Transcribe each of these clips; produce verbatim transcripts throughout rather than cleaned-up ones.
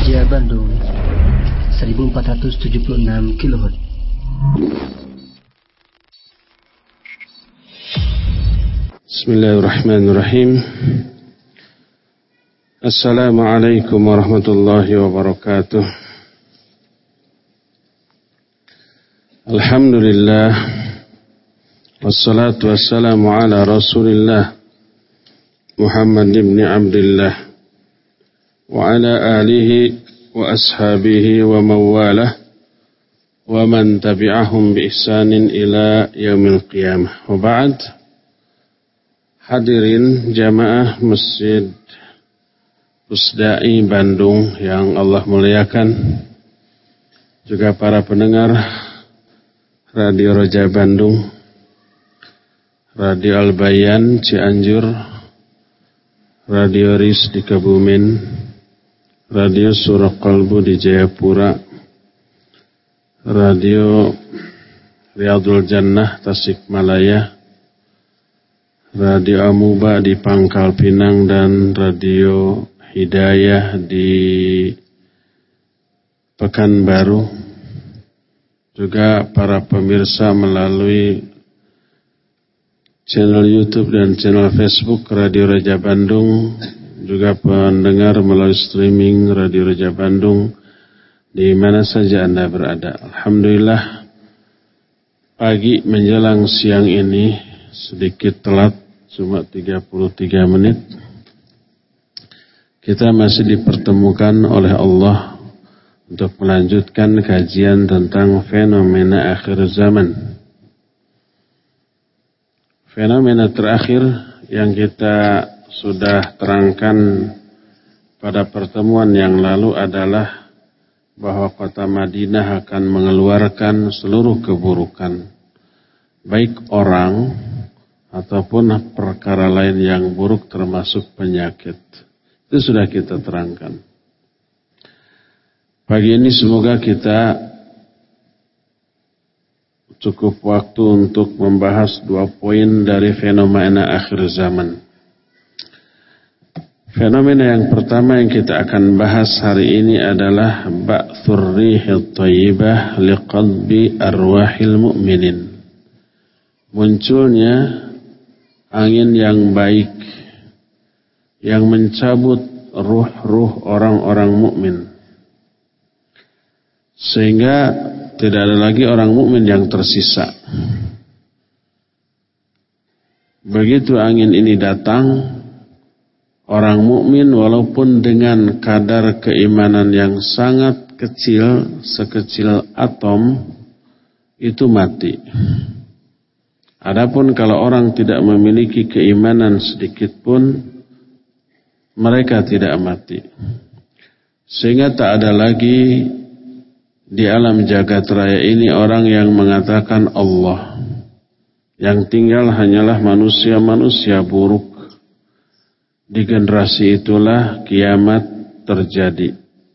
Roja Bandung seribu empat ratus tujuh puluh enam kilohertz. Bismillahirrahmanirrahim. Assalamualaikum warahmatullahi wabarakatuh. Alhamdulillah, wassalatu wassalamu ala Rasulillah Muhammad ibn Abdullah wa ala alihi wa ashabihi wa mawalah wa man tabi'ahum bi ihsanin ila yaumil qiyamah. Wa ba'd. Hadirin jamaah Masjid Pusdai Bandung yang Allah muliakan, juga para pendengar Radio Roja Bandung, Radio Al-Bayan Cianjur, Radio Ris di Kebumen, Radio Surah Qalbu di Jayapura, Radio Riyadul Jannah Tasikmalaya, Radio Amuba di Pangkal Pinang, dan Radio Hidayah di Pekanbaru. Juga para pemirsa melalui channel YouTube dan channel Facebook Radio Roja Bandung, juga pendengar melalui streaming Radio Roja Bandung di mana saja Anda berada. Alhamdulillah, pagi menjelang siang ini sedikit telat, cuma tiga puluh tiga menit, kita masih dipertemukan oleh Allah untuk melanjutkan kajian tentang fenomena akhir zaman. Fenomena terakhir yang kita sudah terangkan pada pertemuan yang lalu adalah bahwa kota Madinah akan mengeluarkan seluruh keburukan, baik orang ataupun perkara lain yang buruk termasuk penyakit. Itu sudah kita terangkan. Pagi ini semoga kita cukup waktu untuk membahas dua poin dari fenomena akhir zaman. Fenomena yang pertama yang kita akan bahas hari ini adalah ba'thur rihit thayyibah liqadbi arwahil mu'minin. Munculnya angin yang baik yang mencabut ruh-ruh orang-orang mukmin, sehingga tidak ada lagi orang mukmin yang tersisa. Begitu angin ini datang, orang mukmin walaupun dengan kadar keimanan yang sangat kecil, sekecil atom, itu mati. Adapun kalau orang tidak memiliki keimanan sedikit pun, mereka tidak mati. Sehingga tak ada lagi di alam jagat raya ini orang yang mengatakan Allah. Yang tinggal hanyalah manusia-manusia buruk. Di generasi itulah kiamat terjadi.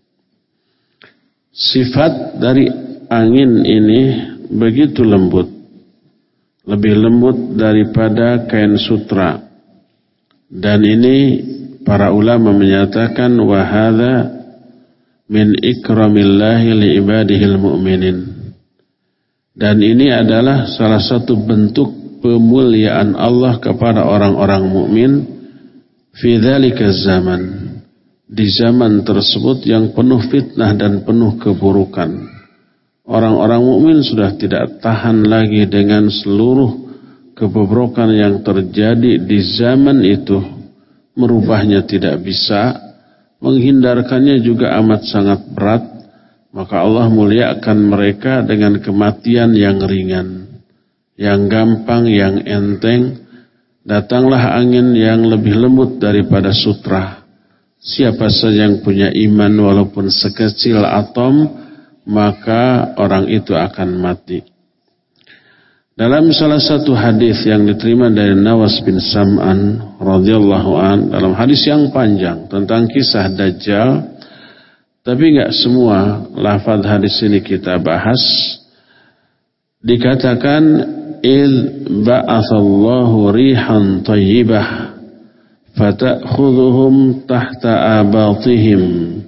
Sifat dari angin ini begitu lembut, lebih lembut daripada kain sutra. Dan ini para ulama menyatakan wa hadza min ikramillahi li ibadihil mu'minin. Dan ini adalah salah satu bentuk pemuliaan Allah kepada orang-orang mukmin fi dzalika zaman, di zaman tersebut yang penuh fitnah dan penuh keburukan. Orang-orang mukmin sudah tidak tahan lagi dengan seluruh kebobrokan yang terjadi di zaman itu. Merubahnya tidak bisa, menghindarkannya juga amat sangat berat. Maka Allah muliakan mereka dengan kematian yang ringan, yang gampang, yang enteng. Datanglah angin yang lebih lembut daripada sutra. Siapa saja yang punya iman walaupun sekecil atom, maka orang itu akan mati. Dalam salah satu hadis yang diterima dari Nawas bin Sam'an radhiyallahu an, dalam hadis yang panjang tentang kisah Dajjal, tapi enggak semua lafaz hadis ini kita bahas. Dikatakan id ba'athallahu rihan thayyibah fata'khudhuhum tahta abatihim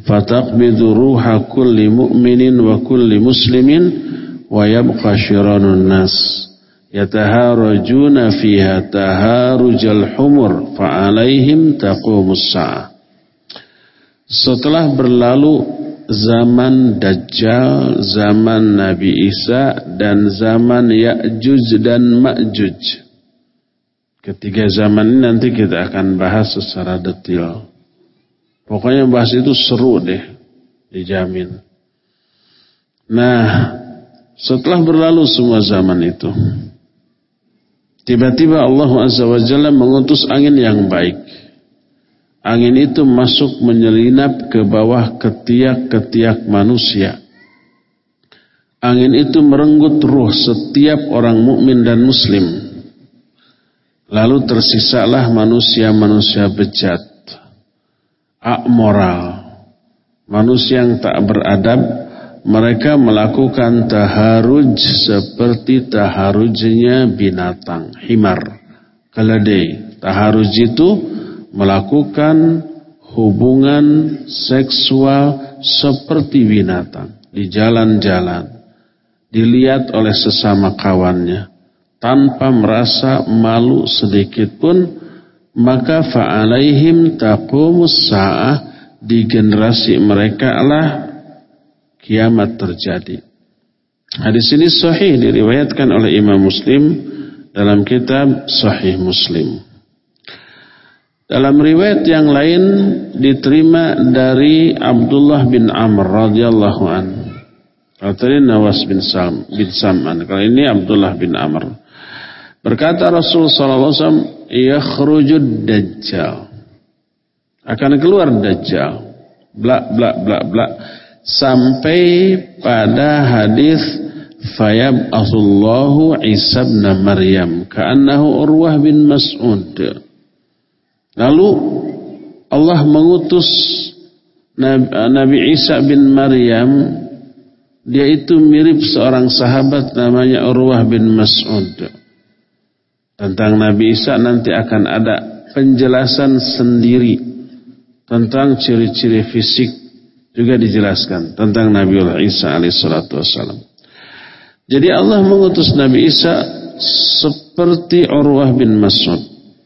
fataqbidu ruha kulli mu'minin wa kulli muslimin wa yabqa syiranun nas yataharajuna fiha taharujal humur fa alaihim taqumus sa'ah. Setelah berlalu zaman Dajjal, zaman Nabi Isa, dan zaman Ya'juj dan Ma'juj. Ketiga zaman ini nanti kita akan bahas secara detail. Pokoknya bahas itu seru deh, dijamin. Nah, setelah berlalu semua zaman itu, tiba-tiba Allah Azza wa Jalla mengutus angin yang baik. Angin itu masuk menyelinap ke bawah ketiak-ketiak manusia. Angin itu merenggut ruh setiap orang mukmin dan muslim. Lalu tersisalah manusia-manusia bejat, amoral, manusia yang tak beradab. Mereka melakukan taharuj seperti taharujnya binatang, himar, keledai. Taharuj itu melakukan hubungan seksual seperti binatang di jalan-jalan, dilihat oleh sesama kawannya tanpa merasa malu sedikit pun. Maka fa'alaihim taqumus sa'ah, di generasi mereka lah kiamat terjadi. Hadis ini sahih diriwayatkan oleh Imam Muslim dalam kitab Sahih Muslim. Dalam riwayat yang lain diterima dari Abdullah bin Amr radhiyallahu an. Kalau tadi Nawas bin Sam bin Sam'an, kalau ini Abdullah bin Amr. Berkata Rasul sallallahu alaihi wasallam, yakhrujud dajjal. Akan keluar dajjal. Bla bla bla bla sampai pada hadis fayab'atsullahu Isa bin Maryam ka'annahu Urwah bin Mas'ud. Lalu Allah mengutus Nabi Isa bin Maryam. Dia itu mirip seorang sahabat namanya Urwah bin Mas'ud. Tentang Nabi Isa nanti akan ada penjelasan sendiri. Tentang ciri-ciri fisik juga dijelaskan. Tentang Nabiullah Isa alaihissalatu wassalam. Jadi Allah mengutus Nabi Isa seperti Urwah bin Mas'ud.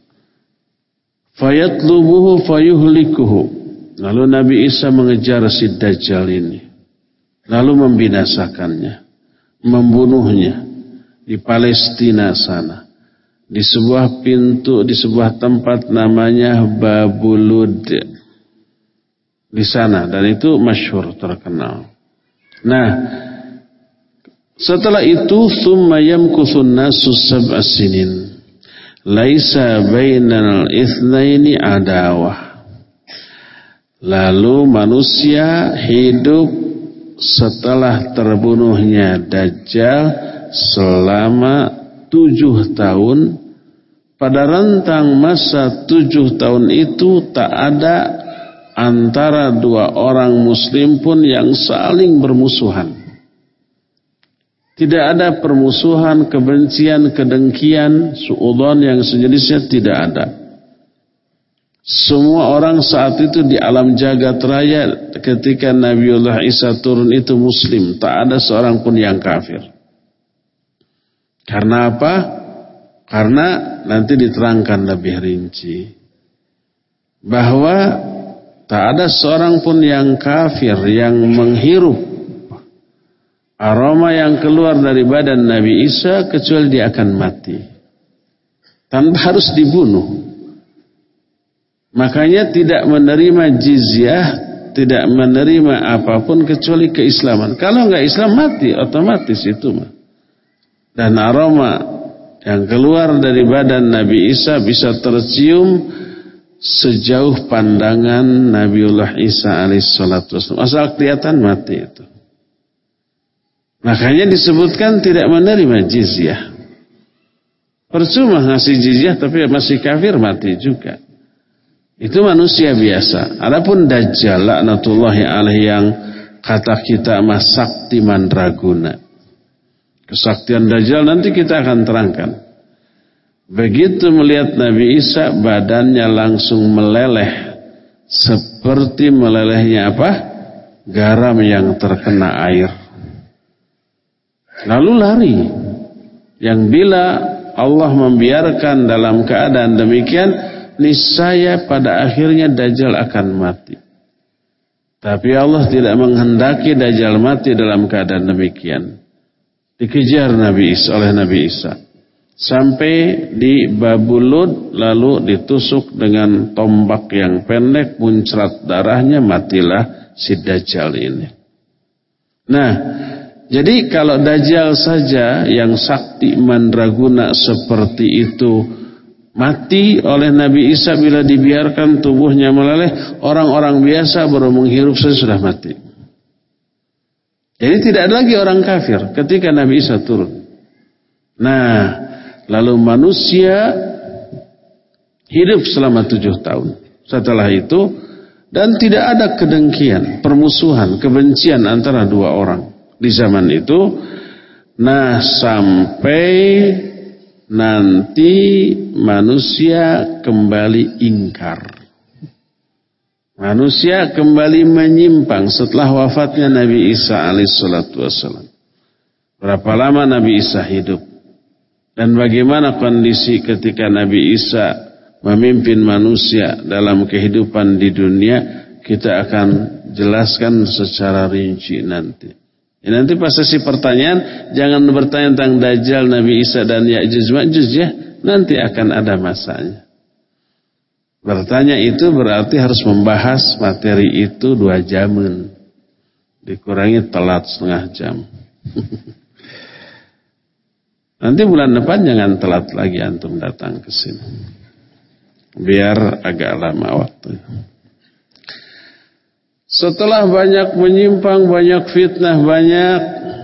Fayatlubuhu fayuhlikuhu. Lalu Nabi Isa mengejar si Dajjal ini. Lalu membinasakannya. Membunuhnya. Di Palestina sana. Di sebuah pintu, di sebuah tempat namanya Babulud. Di sana. Dan itu masyhur, terkenal. Nah, setelah itu thumma yamkuthun nasu sab'a sinin. Laisa bainal itsnaini adawah. Lalu manusia hidup setelah terbunuhnya Dajjal selama tujuh tahun. Pada rentang masa tujuh tahun itu tak ada antara dua orang muslim pun yang saling bermusuhan. Tidak ada permusuhan, kebencian, kedengkian, suudzon yang sejenisnya, tidak ada. Semua orang saat itu di alam jagat raya ketika Nabiullah Isa turun itu muslim. Tak ada seorang pun yang kafir. Karena apa? Karena nanti diterangkan lebih rinci. Bahwa tak ada seorang pun yang kafir yang menghirup aroma yang keluar dari badan Nabi Isa kecuali dia akan mati. Tanpa harus dibunuh. Makanya tidak menerima jizyah, tidak menerima apapun kecuali keislaman. Kalau enggak Islam mati otomatis itu mah. Dan aroma yang keluar dari badan Nabi Isa bisa tercium sejauh pandangan Nabiullah Isa alaihissalatu wassalam. Asal kelihatan mati itu. Makanya disebutkan tidak menerima jizyah. Percuma ngasih jizyah tapi masih kafir mati juga. Itu manusia biasa. Adapun Dajjal laknatullahi alaihi yang kata kita mah sakti mandraguna. Kesaktian Dajjal nanti kita akan terangkan. Begitu melihat Nabi Isa badannya langsung meleleh seperti melelehnya apa? garam yang terkena air. Lalu lari. Yang bila Allah membiarkan dalam keadaan demikian, niscaya pada akhirnya Dajjal akan mati. Tapi Allah tidak menghendaki Dajjal mati dalam keadaan demikian. Dikejar Nabi Isa oleh Nabi Isa sampai di Babulud, lalu ditusuk dengan tombak yang pendek, muncrat darahnya, matilah si Dajjal ini. Nah, jadi kalau Dajjal saja yang sakti mandraguna seperti itu mati oleh Nabi Isa bila dibiarkan tubuhnya meleleh, orang-orang biasa baru menghirup saja sudah mati. Jadi tidak ada lagi orang kafir ketika Nabi Isa turun. Nah, lalu manusia hidup selama tujuh tahun. Setelah itu, dan tidak ada kedengkian, permusuhan, kebencian antara dua orang di zaman itu. Nah, sampai nanti manusia kembali ingkar. Manusia kembali menyimpang setelah wafatnya Nabi Isa alaihissalatu wassalam. Berapa lama Nabi Isa hidup? Dan bagaimana kondisi ketika Nabi Isa memimpin manusia dalam kehidupan di dunia, kita akan jelaskan secara rinci nanti. Ya, nanti pas sesi pertanyaan, jangan bertanya tentang Dajjal, Nabi Isa dan Ya'juj Ma'juj ya. Nanti akan ada masanya. Bertanya itu berarti harus membahas materi itu dua jaman. Dikurangi telat setengah jam. Nanti bulan depan jangan telat lagi antum datang ke sini. Biar agak lama waktu. Setelah banyak menyimpang, banyak fitnah, banyak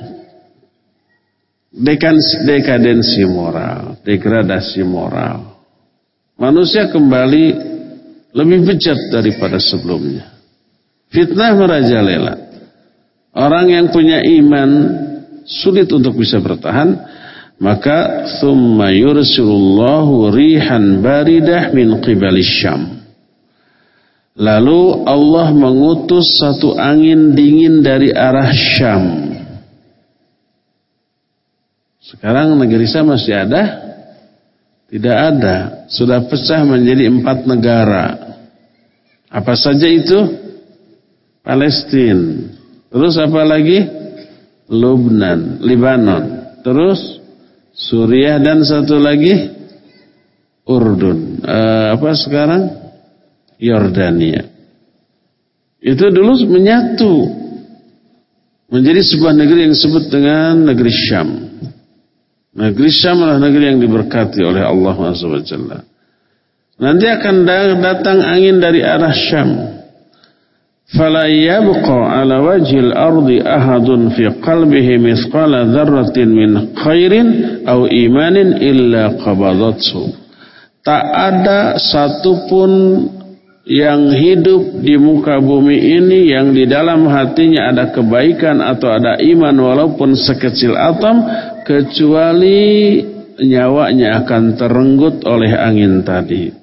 dekadensi moral, degradasi moral, manusia kembali lebih bejat daripada sebelumnya. Fitnah merajalela. Orang yang punya iman sulit untuk bisa bertahan, maka thumma yursilullahu rihan baridah min qibalis Syam. Lalu Allah mengutus satu angin dingin dari arah Syam. Sekarang negeri Syam masih ada? Tidak ada. Sudah pecah menjadi empat negara. Apa saja itu? Palestina. Terus apa lagi? Lubnan, Libanon. Terus Suriah dan satu lagi Urdun. Uh, apa sekarang? Yordania. Itu dulu menyatu menjadi sebuah negeri yang disebut dengan negeri Syam. Negeri Syam adalah negeri yang diberkati oleh Allah subhanahu wa taala. Nanti akan datang angin dari arah Syam. Fala yabqa ala wajhil ardi ahadun fi qalbihi mithqala dzarratin min khairin aw imanin illa qabadathu. Tak ada satupun yang hidup di muka bumi ini yang di dalam hatinya ada kebaikan atau ada iman walaupun sekecil atom, kecuali nyawanya akan terenggut oleh angin tadi.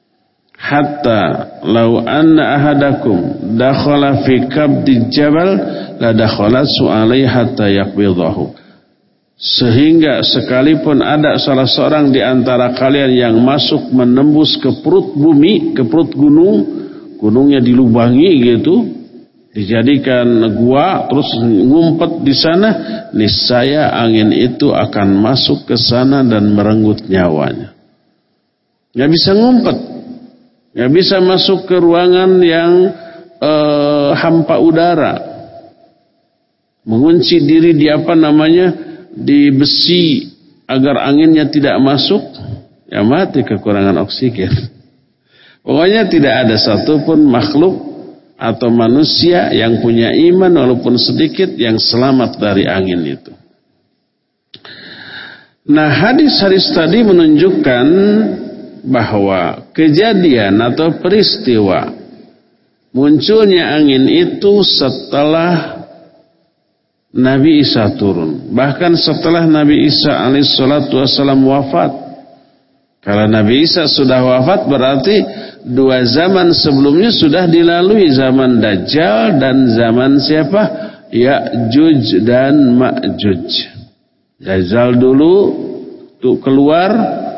Hatta law anna ahadakum dakhala fi kabdi jabal la dakhala su'alai hatta yaqbidahu. Sehingga sekalipun ada salah seorang di antara kalian yang masuk menembus ke perut bumi, ke perut gunung, gunungnya dilubangi gitu, dijadikan gua, terus ngumpet di sana, niscaya angin itu akan masuk ke sana dan merenggut nyawanya. Gak bisa ngumpet, gak bisa masuk ke ruangan yang eh, hampa udara, mengunci diri di apa namanya, di besi agar anginnya tidak masuk, ya mati kekurangan oksigen. Pokoknya tidak ada satupun makhluk atau manusia yang punya iman walaupun sedikit yang selamat dari angin itu. Nah, hadis-hadis tadi menunjukkan bahwa kejadian atau peristiwa munculnya angin itu setelah Nabi Isa turun. Bahkan setelah Nabi Isa alaihissalatu wassalam wafat, Kalau Nabi Isa sudah wafat berarti dua zaman sebelumnya sudah dilalui, zaman Dajjal dan zaman siapa? Ya'juj dan Ma'juj. Dajjal dulu tuh keluar,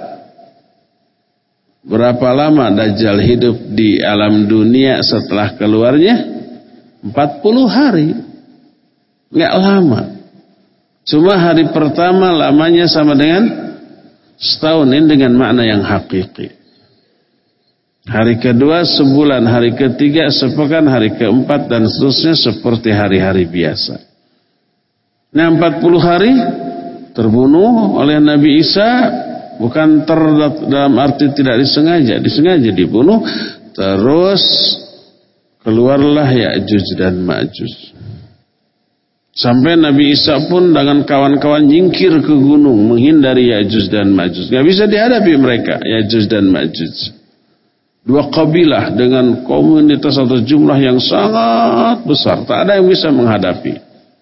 berapa lama Dajjal hidup di alam dunia setelah keluarnya? empat puluh hari. Enggak lama. Cuma hari pertama lamanya sama dengan setahun, ini dengan makna yang hakiki. Hari kedua sebulan, hari ketiga sepekan, hari keempat dan seterusnya seperti hari-hari biasa. Nah, empat puluh hari terbunuh oleh Nabi Isa, bukan ter dalam arti tidak disengaja, disengaja dibunuh. Terus keluarlah Ya'juj dan Ma'juj. Sampai Nabi Isa pun dengan kawan-kawan jingkir ke gunung menghindari Ya'juj dan Ma'juj. Gak bisa dihadapi mereka, Ya'juj dan Ma'juj. Dua kabilah dengan komunitas atau jumlah yang sangat besar. Tak ada yang bisa menghadapi.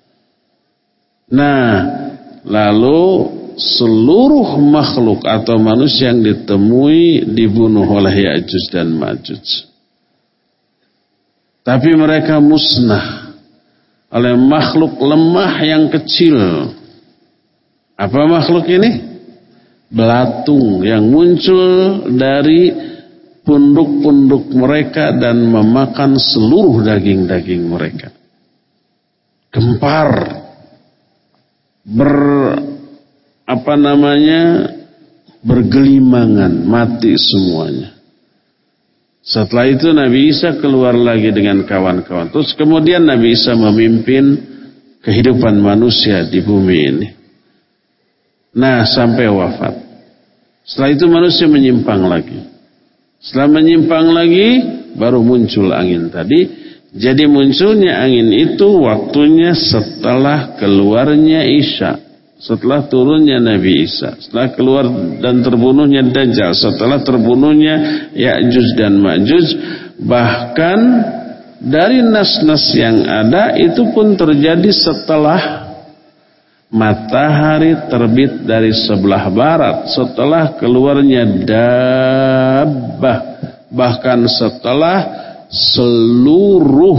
Nah, lalu seluruh makhluk atau manusia yang ditemui dibunuh oleh Ya'juj dan Ma'juj. Tapi mereka musnah oleh makhluk lemah yang kecil. Apa makhluk ini? Belatung yang muncul dari punduk-punduk mereka dan memakan seluruh daging-daging mereka. Gempar, ber apa namanya bergelimangan, mati semuanya. Setelah itu Nabi Isa keluar lagi dengan kawan-kawan. Terus kemudian Nabi Isa memimpin kehidupan manusia di bumi ini. Nah, sampai wafat. Setelah itu manusia menyimpang lagi. Setelah menyimpang lagi, baru muncul angin tadi. Jadi munculnya angin itu waktunya setelah keluarnya Isya. Setelah turunnya Nabi Isa, setelah keluar dan terbunuhnya Dajjal, setelah terbunuhnya Ya'juj dan Ma'juj, bahkan dari nas-nas yang ada itu pun terjadi setelah matahari terbit dari sebelah barat, setelah keluarnya Dabbah, bahkan setelah seluruh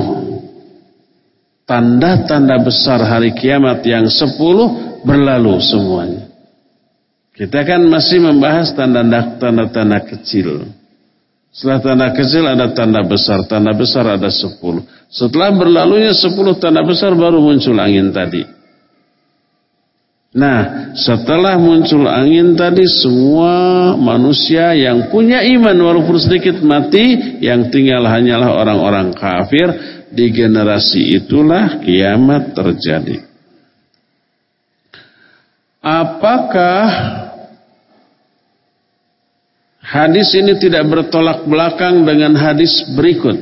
tanda-tanda besar hari kiamat yang sepuluh berlalu semuanya. Kita kan masih membahas tanda-tanda kecil. Setelah tanda kecil ada tanda besar, tanda besar ada sepuluh. Setelah berlalunya sepuluh tanda besar baru muncul angin tadi. Nah, setelah muncul angin tadi, semua manusia yang punya iman walaupun sedikit mati, yang tinggal hanyalah orang-orang kafir. Di generasi itulah kiamat terjadi. Apakah hadis ini tidak bertolak belakang dengan hadis berikut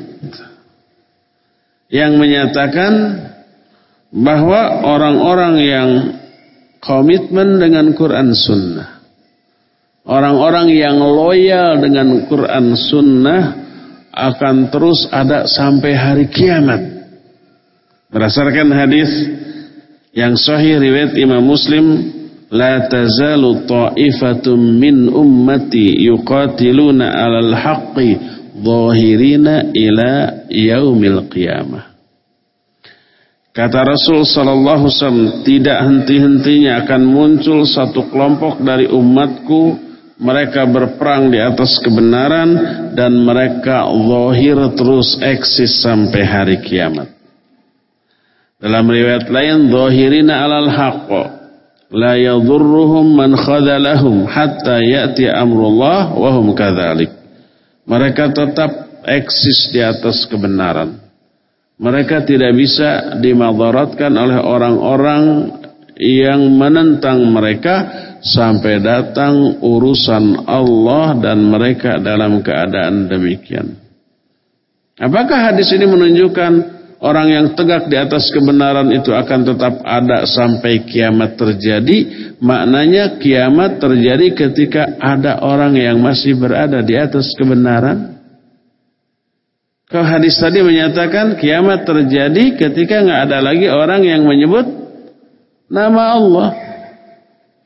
yang menyatakan bahwa orang-orang yang komitmen dengan Quran Sunnah, orang-orang yang loyal dengan Quran Sunnah akan terus ada sampai hari kiamat? Berdasarkan hadis yang sahih riwayat Imam Muslim, la tazalu ta'ifatum min ummati yuqatiluna 'alal haqqi dhahirina ila yaumil qiyamah. Kata Rasul sallallahu alaihi wasallam, tidak henti-hentinya akan muncul satu kelompok dari umatku, mereka berperang di atas kebenaran dan mereka zahir terus eksis sampai hari kiamat. Dalam riwayat lain, zahirina 'alal haqq la yadhurruhum man khadalahum hatta ya'ti amrullah wa hum kadzalik. Mereka tetap eksis di atas kebenaran. Mereka tidak bisa dimadaratkan oleh orang-orang yang menentang mereka sampai datang urusan Allah dan mereka dalam keadaan demikian. Apakah hadis ini menunjukkan orang yang tegak di atas kebenaran itu akan tetap ada sampai kiamat terjadi? Maknanya kiamat terjadi ketika ada orang yang masih berada di atas kebenaran. Kalau hadis tadi menyatakan kiamat terjadi ketika nggak ada lagi orang yang menyebut nama Allah.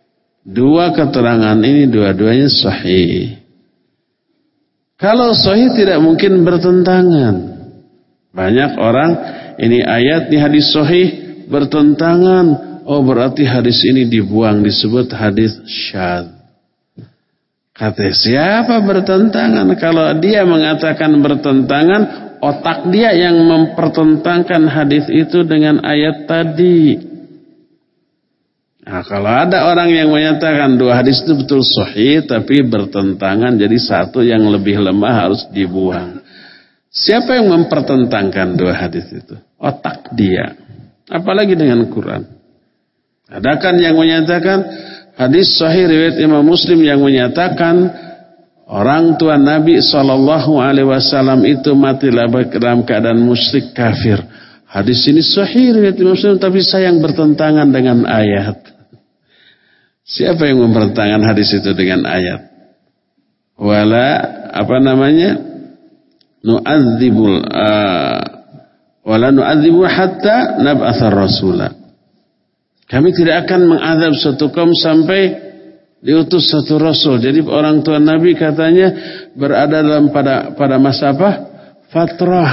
Dua keterangan ini dua-duanya sahih. Kalau sahih tidak mungkin bertentangan. Banyak orang ini ayat di hadis sahih bertentangan. Oh berarti hadis ini dibuang, disebut hadis syadz. Kata siapa bertentangan? Kalau dia mengatakan bertentangan, otak dia yang mempertentangkan hadis itu dengan ayat tadi. Nah, kalau ada orang yang menyatakan dua hadis itu betul sahih tapi bertentangan, jadi satu yang lebih lemah harus dibuang. Siapa yang mempertentangkan dua hadis itu? Otak dia. Apalagi dengan Quran. Ada kan yang menyatakan hadis sahih riwayat Imam Muslim yang menyatakan orang tua Nabi shallallahu alaihi wasallam itu mati dalam keadaan musyrik kafir. Hadis ini sahih riwayat Imam Muslim tapi sayang bertentangan dengan ayat. Siapa yang mempertentangan hadis itu dengan ayat? Wala apa namanya? Nu'adzibul uh, wala nu'adzibu hatta nab'atsar rasula. Kami tidak akan mengazab suatu kaum sampai diutus satu rasul. Jadi orang tua Nabi katanya berada dalam pada pada masa apa? Fatrah.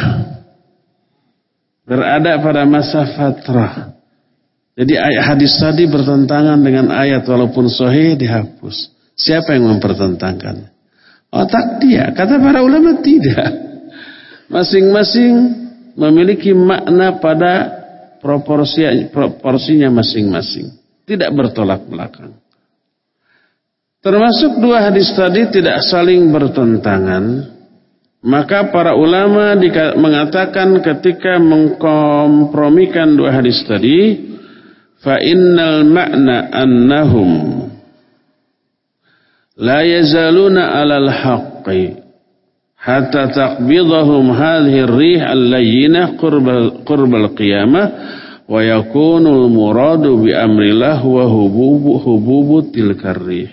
Berada pada masa fatrah. Jadi ayat hadis tadi bertentangan dengan ayat walaupun sahih dihapus. Siapa yang mempertentangkannya? Otak dia. Kata para ulama tidak. Masing-masing memiliki makna pada proporsi proporsinya masing-masing. Tidak bertolak belakang. Termasuk dua hadis tadi tidak saling bertentangan. Maka para ulama mengatakan ketika mengkompromikan dua hadis tadi, fa innal ma'na annahum la yazaluna 'alal haqqi hatta taqbidahum hadhihi ar-rih al-layyinah qurbal qurbal qiyamah wa yakunu al-muradu bi amrillah wa hububu hububu tilkar rih.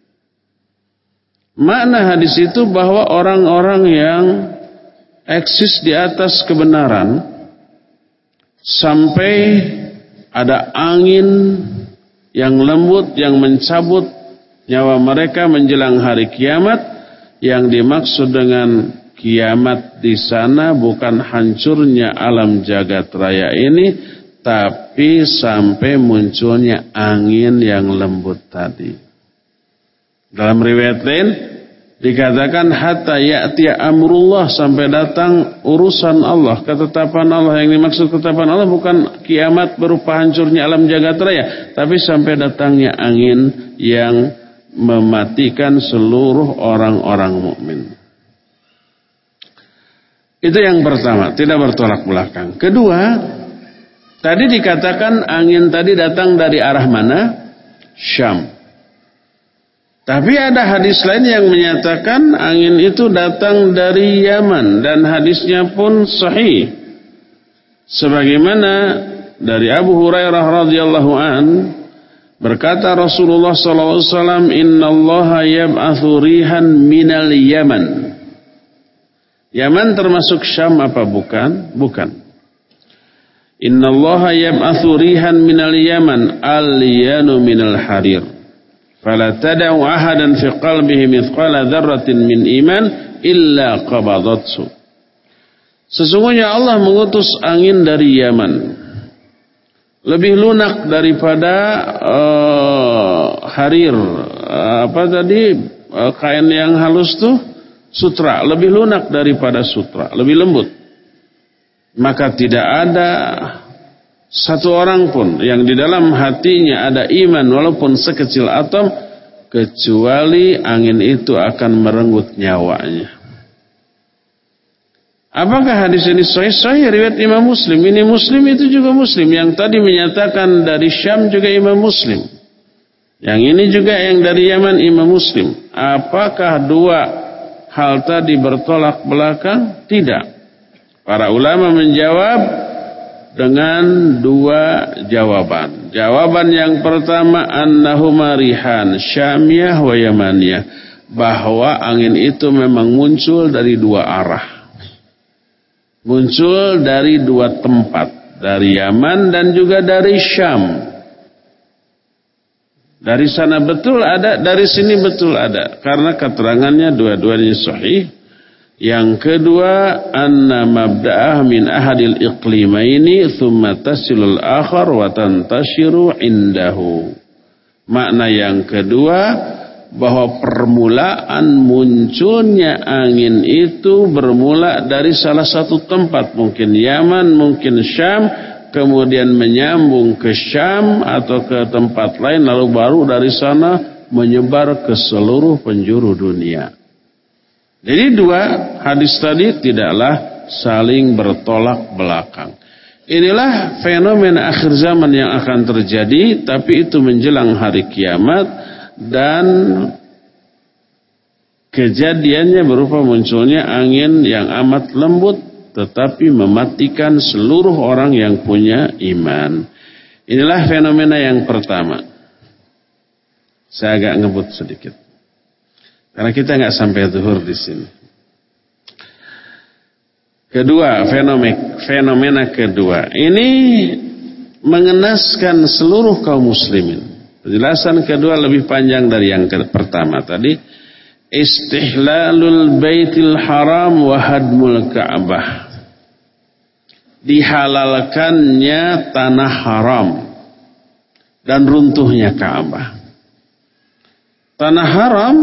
Makna hadis itu bahwa orang-orang yang eksis di atas kebenaran sampai ada angin yang lembut yang mencabut nyawa mereka menjelang hari kiamat. Yang dimaksud dengan kiamat di sana bukan hancurnya alam jagat raya ini, tapi sampai munculnya angin yang lembut tadi. Dalam riwayat lain dikatakan hatta ya'ti amrullah, sampai datang urusan Allah, ketetapan Allah. Yang dimaksud ketetapan Allah bukan kiamat berupa hancurnya alam jagat raya, tapi sampai datangnya angin yang mematikan seluruh orang-orang mukmin. Itu yang pertama, tidak bertolak belakang. Kedua, tadi dikatakan angin tadi datang dari arah mana? Syam. Tapi ada hadis lain yang menyatakan angin itu datang dari Yaman, dan hadisnya pun sahih. Sebagaimana dari Abu Hurairah radhiyallahu an, berkata Rasulullah sallallahu alaihi wasallam, "Innallaha yab'atsu rihan minal Yaman." Yaman termasuk Syam apa bukan? Bukan. Innallaha yab'atsu rihan minal Yaman al-yanu minal harir. Fala tad'u ahadan fi qalbihi mithqala dzarratin min iman illa qabadathu. Sesungguhnya Allah mengutus angin dari Yaman. Lebih lunak daripada uh, harir, uh, apa tadi uh, kain yang halus tuh, sutra, lebih lunak daripada sutra, lebih lembut. Maka tidak ada satu orang pun yang di dalam hatinya ada iman walaupun sekecil atom, kecuali angin itu akan merenggut nyawanya. Apakah hadis ini sahih? Sahih riwayat Imam Muslim. Ini Muslim, itu juga Muslim. Yang tadi menyatakan dari Syam juga Imam Muslim. Yang ini juga yang dari Yaman Imam Muslim. Apakah dua hal tadi bertolak belakang? Tidak. Para ulama menjawab dengan dua jawaban. Jawaban yang pertama, annahuma rihan syamiyah wa yamaniyah. Bahwa angin itu memang muncul dari dua arah. Muncul dari dua tempat, dari Yaman dan juga dari Syam. Dari sana betul ada, dari sini betul ada. Karena keterangannya dua-duanya sahih. Yang kedua, anna mabda'ah min ahadil iqlimaini thumma tasilul akhar wa tantashiru indahu. Makna yang kedua, bahwa permulaan munculnya angin itu bermula dari salah satu tempat, mungkin Yaman, mungkin Syam, kemudian menyambung ke Syam atau ke tempat lain, lalu baru dari sana menyebar ke seluruh penjuru dunia. Jadi dua hadis tadi tidaklah saling bertolak belakang. Inilah fenomena akhir zaman yang akan terjadi, tapi itu menjelang hari kiamat, dan kejadiannya berupa munculnya angin yang amat lembut tetapi mematikan seluruh orang yang punya iman. Inilah fenomena yang pertama. Saya agak ngebut sedikit karena kita nggak sampai zuhur di sini. Kedua, fenomena fenomena kedua ini mengenaskan seluruh kaum muslimin. Penjelasan kedua lebih panjang dari yang pertama tadi. Istihlalul baitil haram wa hadmul ka'bah. Dihalalkannya tanah haram dan runtuhnya Ka'bah. Tanah haram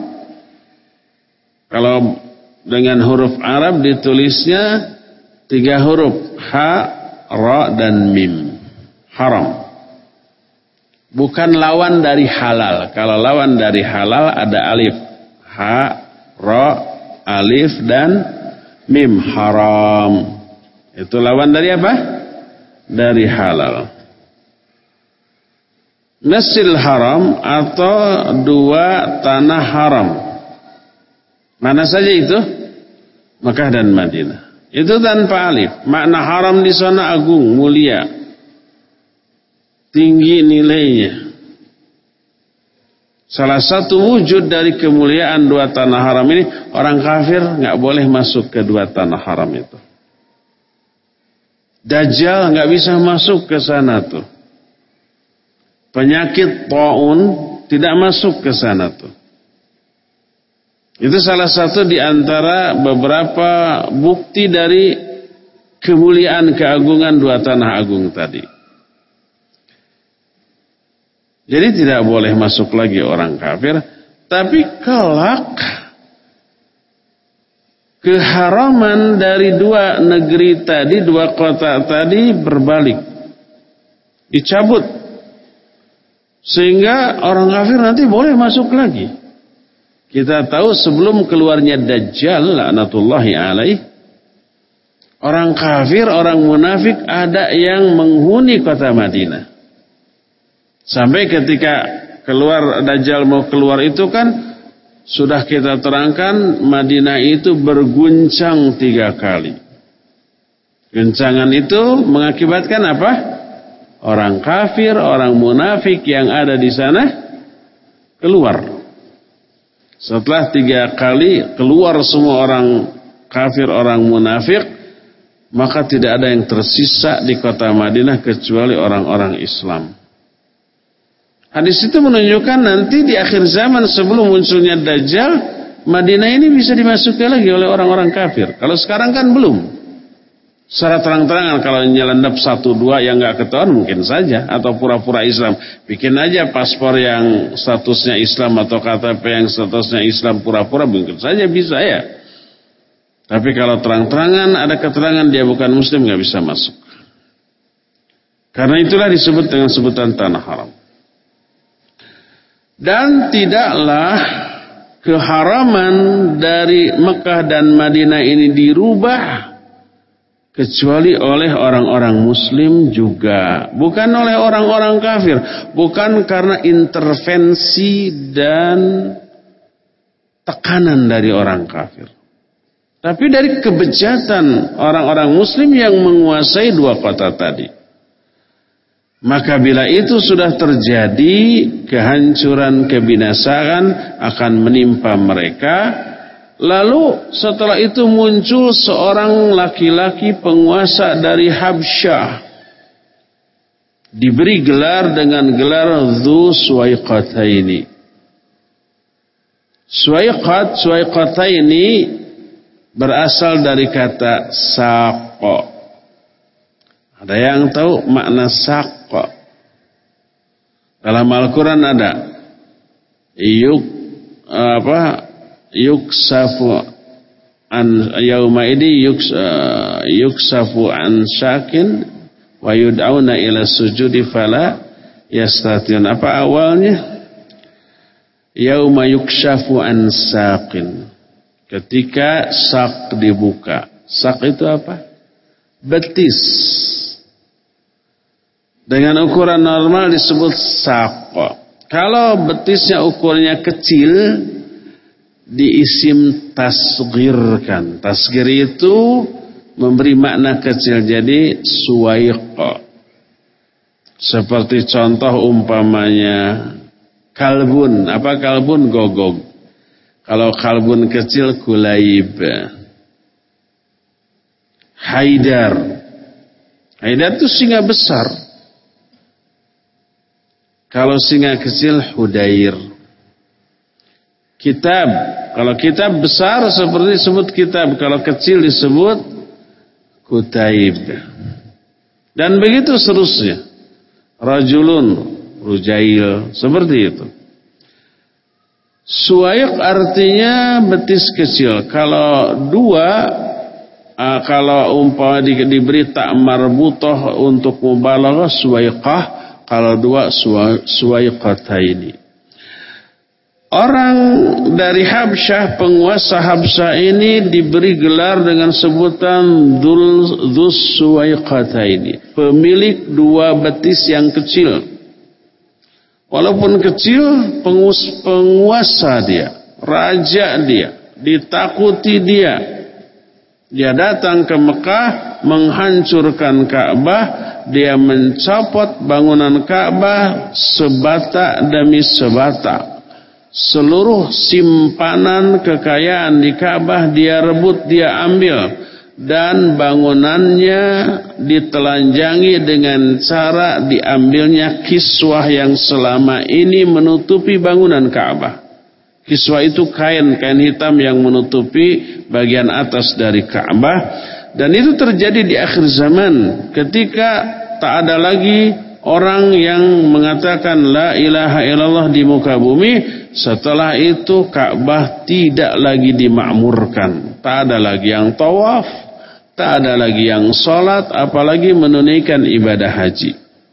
kalau dengan huruf Arab ditulisnya tiga huruf, ha, ra, dan mim. Haram. Bukan lawan dari halal. Kalau lawan dari halal ada alif. Ha, ra, alif, dan mim. Haram. Itu lawan dari apa? Dari halal. Nasil haram atau dua tanah haram. Mana saja itu? Makkah dan Madinah. Itu tanpa alif. Makna haram di sana agung, mulia, tinggi nilainya. Salah satu wujud dari kemuliaan dua tanah haram ini, orang kafir nggak boleh masuk ke dua tanah haram itu. Dajjal nggak bisa masuk ke sana tuh. Penyakit taun tidak masuk ke sana tuh. Itu salah satu di antara beberapa bukti dari kemuliaan keagungan dua tanah agung tadi. Jadi tidak boleh masuk lagi orang kafir. Tapi kelak keharaman dari dua negeri tadi, dua kota tadi berbalik. Dicabut. Sehingga orang kafir nanti boleh masuk lagi. Kita tahu sebelum keluarnya Dajjal laknatullahi alaih, orang kafir, orang munafik ada yang menghuni kota Madinah. Sampai ketika keluar Dajjal mau keluar itu kan sudah kita terangkan Madinah itu berguncang tiga kali. Guncangan itu mengakibatkan apa? Orang kafir, orang munafik yang ada di sana keluar. Setelah tiga kali keluar semua orang kafir, orang munafik, maka tidak ada yang tersisa di kota Madinah kecuali orang-orang Islam. Hadis itu menunjukkan nanti di akhir zaman sebelum munculnya Dajjal, Madinah ini bisa dimasuki lagi oleh orang-orang kafir. Kalau sekarang kan belum. Secara terang-terangan kalau nyelendap satu dua yang nggak ketahuan mungkin saja, atau pura-pura Islam. Bikin aja paspor yang statusnya Islam atau K T P yang statusnya Islam pura-pura mungkin saja bisa ya. Tapi kalau terang-terangan ada keterangan dia bukan Muslim nggak bisa masuk. Karena itulah disebut dengan sebutan tanah haram. Dan tidaklah keharaman dari Mekah dan Madinah ini dirubah kecuali oleh orang-orang muslim juga. Bukan oleh orang-orang kafir. Bukan karena intervensi dan tekanan dari orang kafir. Tapi dari kebejatan orang-orang muslim yang menguasai dua kota tadi. Maka bila itu sudah terjadi, kehancuran, kebinasaan akan menimpa mereka. Lalu setelah itu muncul seorang laki-laki penguasa dari Habsyah. diberi gelar dengan gelar Dzu Suwaiqataini. Suwaiqat, Suwaiqataini berasal dari kata saqqa. Ada yang tahu makna saqqa? Dalam Al-Quran ada yuk apa yuksafu an yauma idi yuks, uh, yuksafu an syakin wa yud'auna ila sujudi fala yastatiun. Apa awalnya? Yauma yukshafu an saqin. Ketika sak dibuka. Sak itu apa? Betis. Dengan ukuran normal disebut saqqa. Kalau betisnya ukurnya kecil, diisim tasghirkan. Tasghir itu memberi makna kecil, jadi suwaiqa. Seperti contoh umpamanya kalbun. Apa kalbun? Gogog. Kalau kalbun kecil kulaib. Haidar. Haidar itu singa besar. Kalau singa kecil Hudair. Kitab, kalau kitab besar seperti disebut kitab, kalau kecil disebut Kutaib. Dan begitu seterusnya. Rajulun, Rujail, seperti itu. Suwaiq artinya betis kecil. Kalau dua, uh, kalau umpama di, diberi tak marbutoh untuk mubalaghah suwaiqah. Kalau dua Suwaiqataini. Orang dari Habsyah, penguasa Habsyah ini diberi gelar dengan sebutan Dzuz Suwaiqataini, pemilik dua betis yang kecil. Walaupun kecil, penguasa dia, raja dia, ditakuti dia. Dia datang ke Mekah menghancurkan Ka'bah. Dia mencopot bangunan Ka'bah sebata demi sebata. Seluruh simpanan kekayaan di Ka'bah dia rebut, dia ambil. Dan bangunannya ditelanjangi dengan cara diambilnya kiswah yang selama ini menutupi bangunan Ka'bah. Kiswah itu kain, kain hitam yang menutupi bagian atas dari Ka'bah. Dan itu terjadi di akhir zaman ketika tak ada lagi orang yang mengatakan la ilaha illallah di muka bumi. Setelah itu Ka'bah tidak lagi dimakmurkan. Tak ada lagi yang tawaf, tak ada lagi yang sholat, apalagi menunaikan ibadah haji.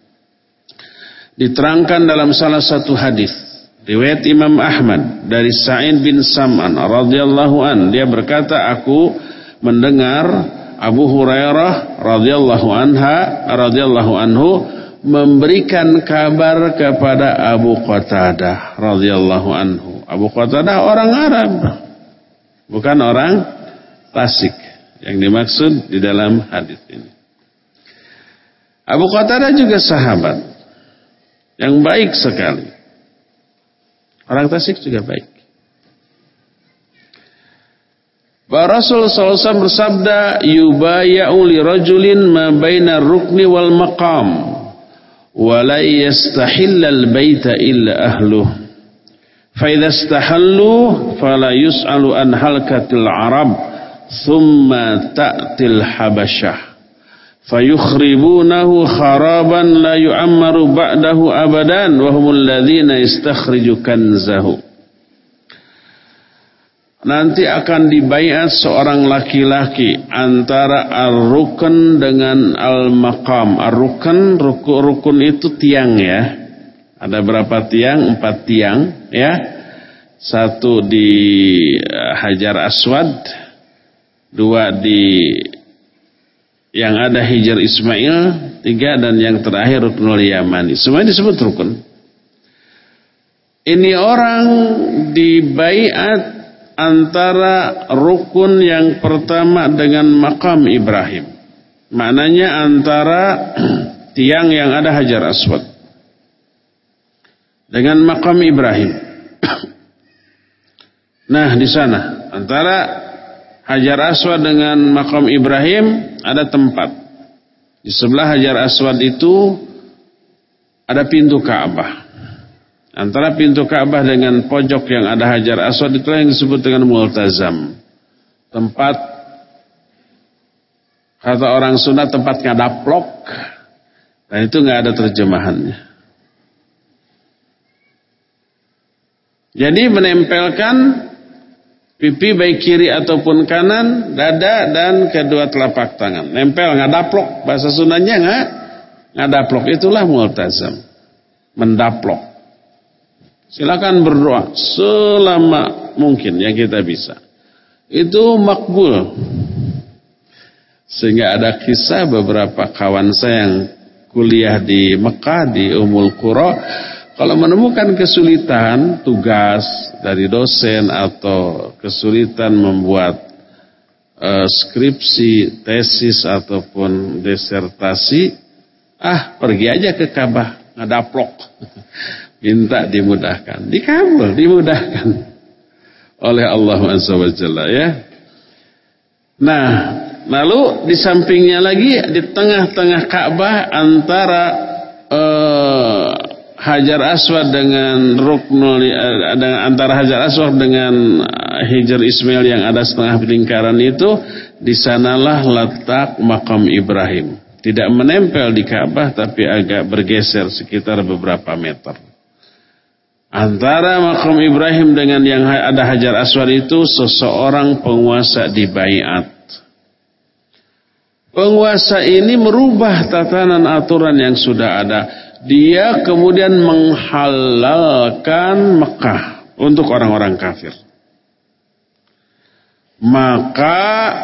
Diterangkan dalam salah satu hadis riwayat Imam Ahmad dari Sa'id bin Sam'an radhiyallahu an, dia berkata, aku mendengar Abu Hurairah radhiyallahu anha radhiyallahu anhu memberikan kabar kepada Abu Qatadah radhiyallahu anhu. Abu Qatadah orang Arab, bukan orang Tasik yang dimaksud di dalam hadis ini. Abu Qatadah juga sahabat yang baik sekali. Orang Tasik juga baik. Bahwa Rasul sallallahu alaihi wasallam bersabda, yubaya'u li rajulin ma baina rukni wal maqam wa la yastahilla al baita illa ahluh fa idza istahallu fala yus'alu an halkatil arab thumma ta'til habasyah fayukhribunahu kharaban la yu'ammaru ba'dahu abadan wa humul ladzina istakhriju kanzahu. Nanti akan dibaiat seorang laki-laki antara ar-rukun dengan al-maqam. Ar-rukun, rukun, rukun itu tiang ya. Ada berapa tiang? Empat tiang ya. Satu di Hajar Aswad, dua di yang ada Hijr Ismail, tiga dan yang terakhir Ruknul Yamani. Semuanya disebut rukun. Ini orang dibaiat antara rukun yang pertama dengan makam Ibrahim. Maknanya antara tiang yang ada Hajar Aswad dengan makam Ibrahim. Nah, di sana antara Hajar Aswad dengan makam Ibrahim ada tempat. Di sebelah Hajar Aswad itu ada pintu Ka'bah. Antara pintu Ka'bah dengan pojok yang ada Hajar Aswad itulah yang disebut dengan multazam. Tempat, kata orang Sunda, tempat ngadaplok. Dan itu nggak ada terjemahannya. Jadi menempelkan pipi baik kiri ataupun kanan, dada dan kedua telapak tangan. Nempel, ngadaplok. Bahasa Sundanya nggak ngadaplok. Itulah multazam. Mendaplok. Silakan berdoa selama mungkin yang kita bisa. Itu makbul. Sehingga ada kisah beberapa kawan saya yang kuliah di Mekah, di Ummul Qura, kalau menemukan kesulitan tugas dari dosen atau kesulitan membuat uh, skripsi, tesis ataupun disertasi, ah pergi aja ke Ka'bah, ngadaplok. Minta dimudahkan, dikabul, dimudahkan oleh Allah Azza wa Jalla, ya. Nah, lalu di sampingnya lagi, di tengah-tengah Ka'bah antara uh, Hajar Aswad dengan Ruknul, uh, antara Hajar Aswad dengan Hijr Ismail yang ada setengah lingkaran itu, di sanalah letak makam Ibrahim. Tidak menempel di Ka'bah tapi agak bergeser sekitar beberapa meter. Antara makam Ibrahim dengan yang ada Hajar Aswad itu seseorang penguasa dibaiat. Penguasa ini merubah tatanan aturan yang sudah ada. Dia kemudian menghalalkan Mekah untuk orang-orang kafir. Maka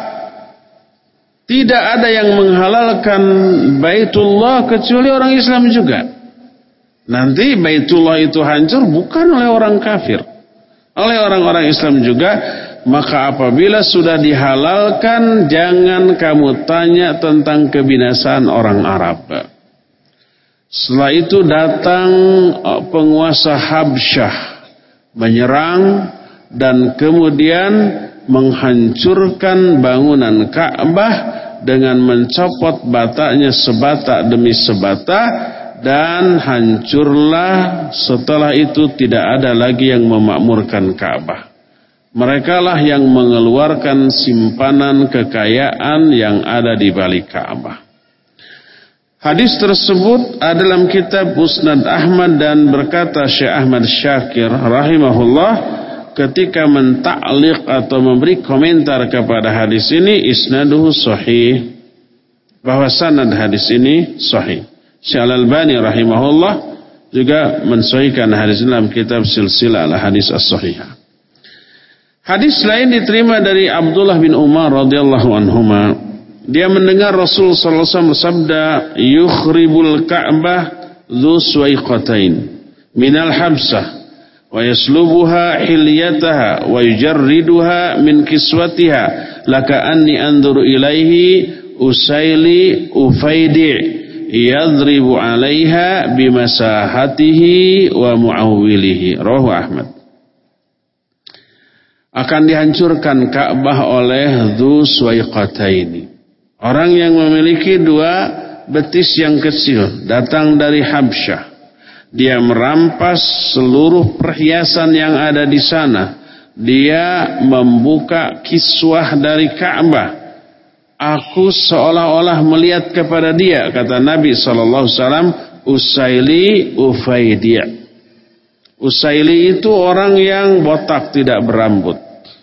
tidak ada yang menghalalkan Baitullah kecuali orang Islam juga. Nanti Baitullah itu hancur bukan oleh orang kafir, oleh orang-orang Islam juga. Maka apabila sudah dihalalkan, jangan kamu tanya tentang kebinasaan orang Arab. Setelah itu datang penguasa Habsyah menyerang dan kemudian menghancurkan bangunan Ka'bah dengan mencopot batanya sebata demi sebata. Dan hancurlah, setelah itu tidak ada lagi yang memakmurkan Ka'bah. Mereka lah yang mengeluarkan simpanan kekayaan yang ada di balik Ka'bah. Hadis tersebut ada dalam kitab Musnad Ahmad, dan berkata Syekh Ahmad Syakir rahimahullah ketika mentaklik atau memberi komentar kepada hadis ini, isnaduhu sahih, bahwa sanad hadis ini sahih. Syekh Al-Albani rahimahullah juga mensahihkan hadis dalam kitab Silsilah Al-Hadis As-Sahihah. Hadis lain diterima dari Abdullah bin Umar radhiyallahu anhuma. Dia mendengar Rasul sallallahu alaihi wasallam bersabda, "Yukhribul Ka'bah dzu suwaiqatain minal habsah wa yaslubuha hilyataha wa yujarriduha min kiswatiha laka anni anzuru ilaihi usaili ufaidi' yadribu 'alaiha bimasahatihi wa mu'awwilihi." Rawahu Ahmad. Akan dihancurkan Ka'bah oleh dzu suwaiqataini. Orang yang memiliki dua betis yang kecil datang dari Habsyah. Dia merampas seluruh perhiasan yang ada di sana. Dia membuka kiswah dari Ka'bah. Aku seolah-olah melihat kepada dia, kata Nabi sallallahu alaihi wasallam, Usaili Ufaidi'. Usaili itu orang yang botak, tidak berambut.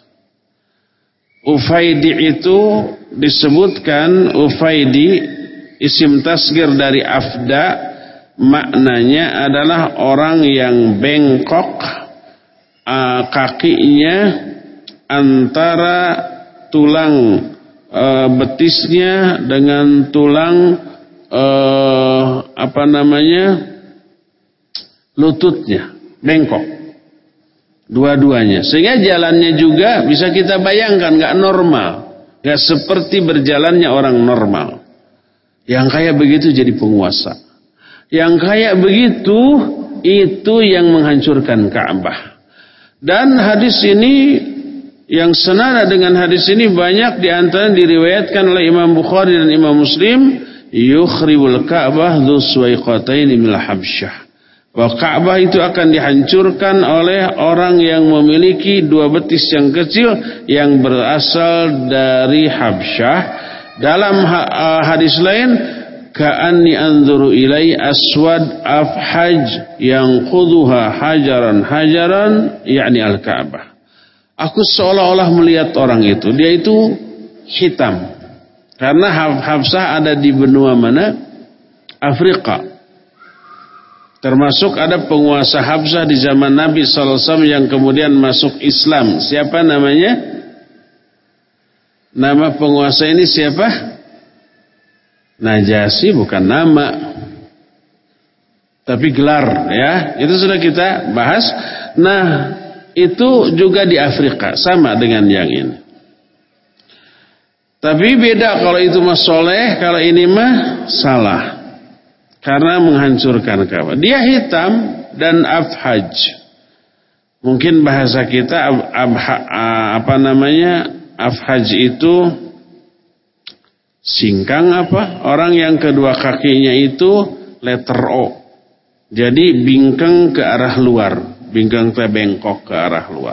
Ufaidi itu disebutkan, Ufaidi isim tasgir dari afda, maknanya adalah orang yang bengkok, kakinya antara tulang Uh, betisnya dengan tulang uh, apa namanya lututnya bengkok dua-duanya, sehingga jalannya juga bisa kita bayangkan nggak normal, nggak seperti berjalannya orang normal. Yang kayak begitu jadi penguasa, yang kayak begitu itu yang menghancurkan Ka'bah. Dan hadis ini yang senada dengan hadis ini banyak diantara diriwayatkan oleh Imam Bukhari dan Imam Muslim yukhribul Ka'bah dzu suwaiqatain minal Habsyah. Bahwa Ka'bah itu akan dihancurkan oleh orang yang memiliki dua betis yang kecil yang berasal dari Habsyah. Dalam hadis lain, ka'anni anzuru ilai aswad afhaj yang quduha hajaran hajaran, yakni al-Ka'bah. Aku seolah-olah melihat orang itu. Dia itu hitam. Karena Habsyah ada di benua mana? Afrika. Termasuk ada penguasa Habsyah di zaman Nabi sallallahu alaihi wasallam yang kemudian masuk Islam. Siapa namanya? Nama penguasa ini siapa? Najasyi, bukan nama. Tapi gelar, ya. Itu sudah kita bahas. Nah, itu juga di Afrika, sama dengan yang ini. Tapi beda, kalau itu mah soleh, kalau ini mah salah. Karena menghancurkan Ka'bah. Dia hitam dan afhaj. Mungkin bahasa kita abha, apa namanya? Afhaj itu singkang apa? Orang yang kedua kakinya itu letter O. Jadi bingkang ke arah luar, bingkang ke bengkok ke arah luar.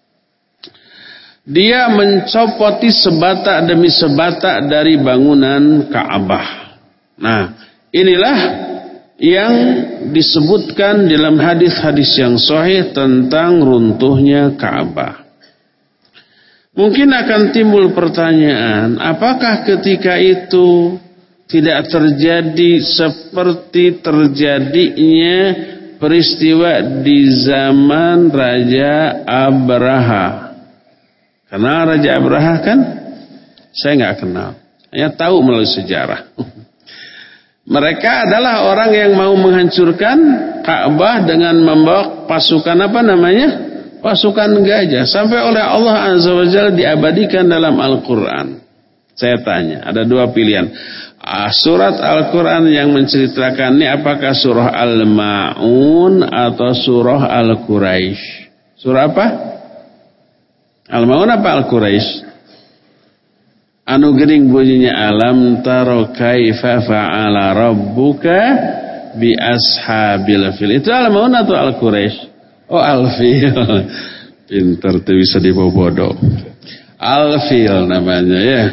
Dia mencopoti sebatak demi sebatak dari bangunan Ka'bah. Nah, inilah yang disebutkan dalam hadis-hadis yang sahih tentang runtuhnya Ka'bah. Mungkin akan timbul pertanyaan, apakah ketika itu tidak terjadi seperti terjadinya peristiwa di zaman Raja Abraha? Kenal Raja Abraha kan? Saya nggak kenal, hanya tahu melalui sejarah. Mereka adalah orang yang mau menghancurkan Ka'bah dengan membawa pasukan apa namanya? Pasukan gajah. Sampai oleh Allah Azza wa Jalla diabadikan dalam Al-Quran. Saya tanya, ada dua pilihan. Surat Al-Quran yang menceritakan ini apakah surah Al-Ma'un atau surah Al-Quraisy? Surah apa? Al-Ma'un apa Al-Quraisy? Anu gering bunyinya alam taro kaifa fa'ala rabbuka bi ashabil fil. Itu Al-Ma'un atau Al-Quraisy? Oh, Al-Fil. Pintar tuh bisa dibobodo. Al-Fil namanya ya.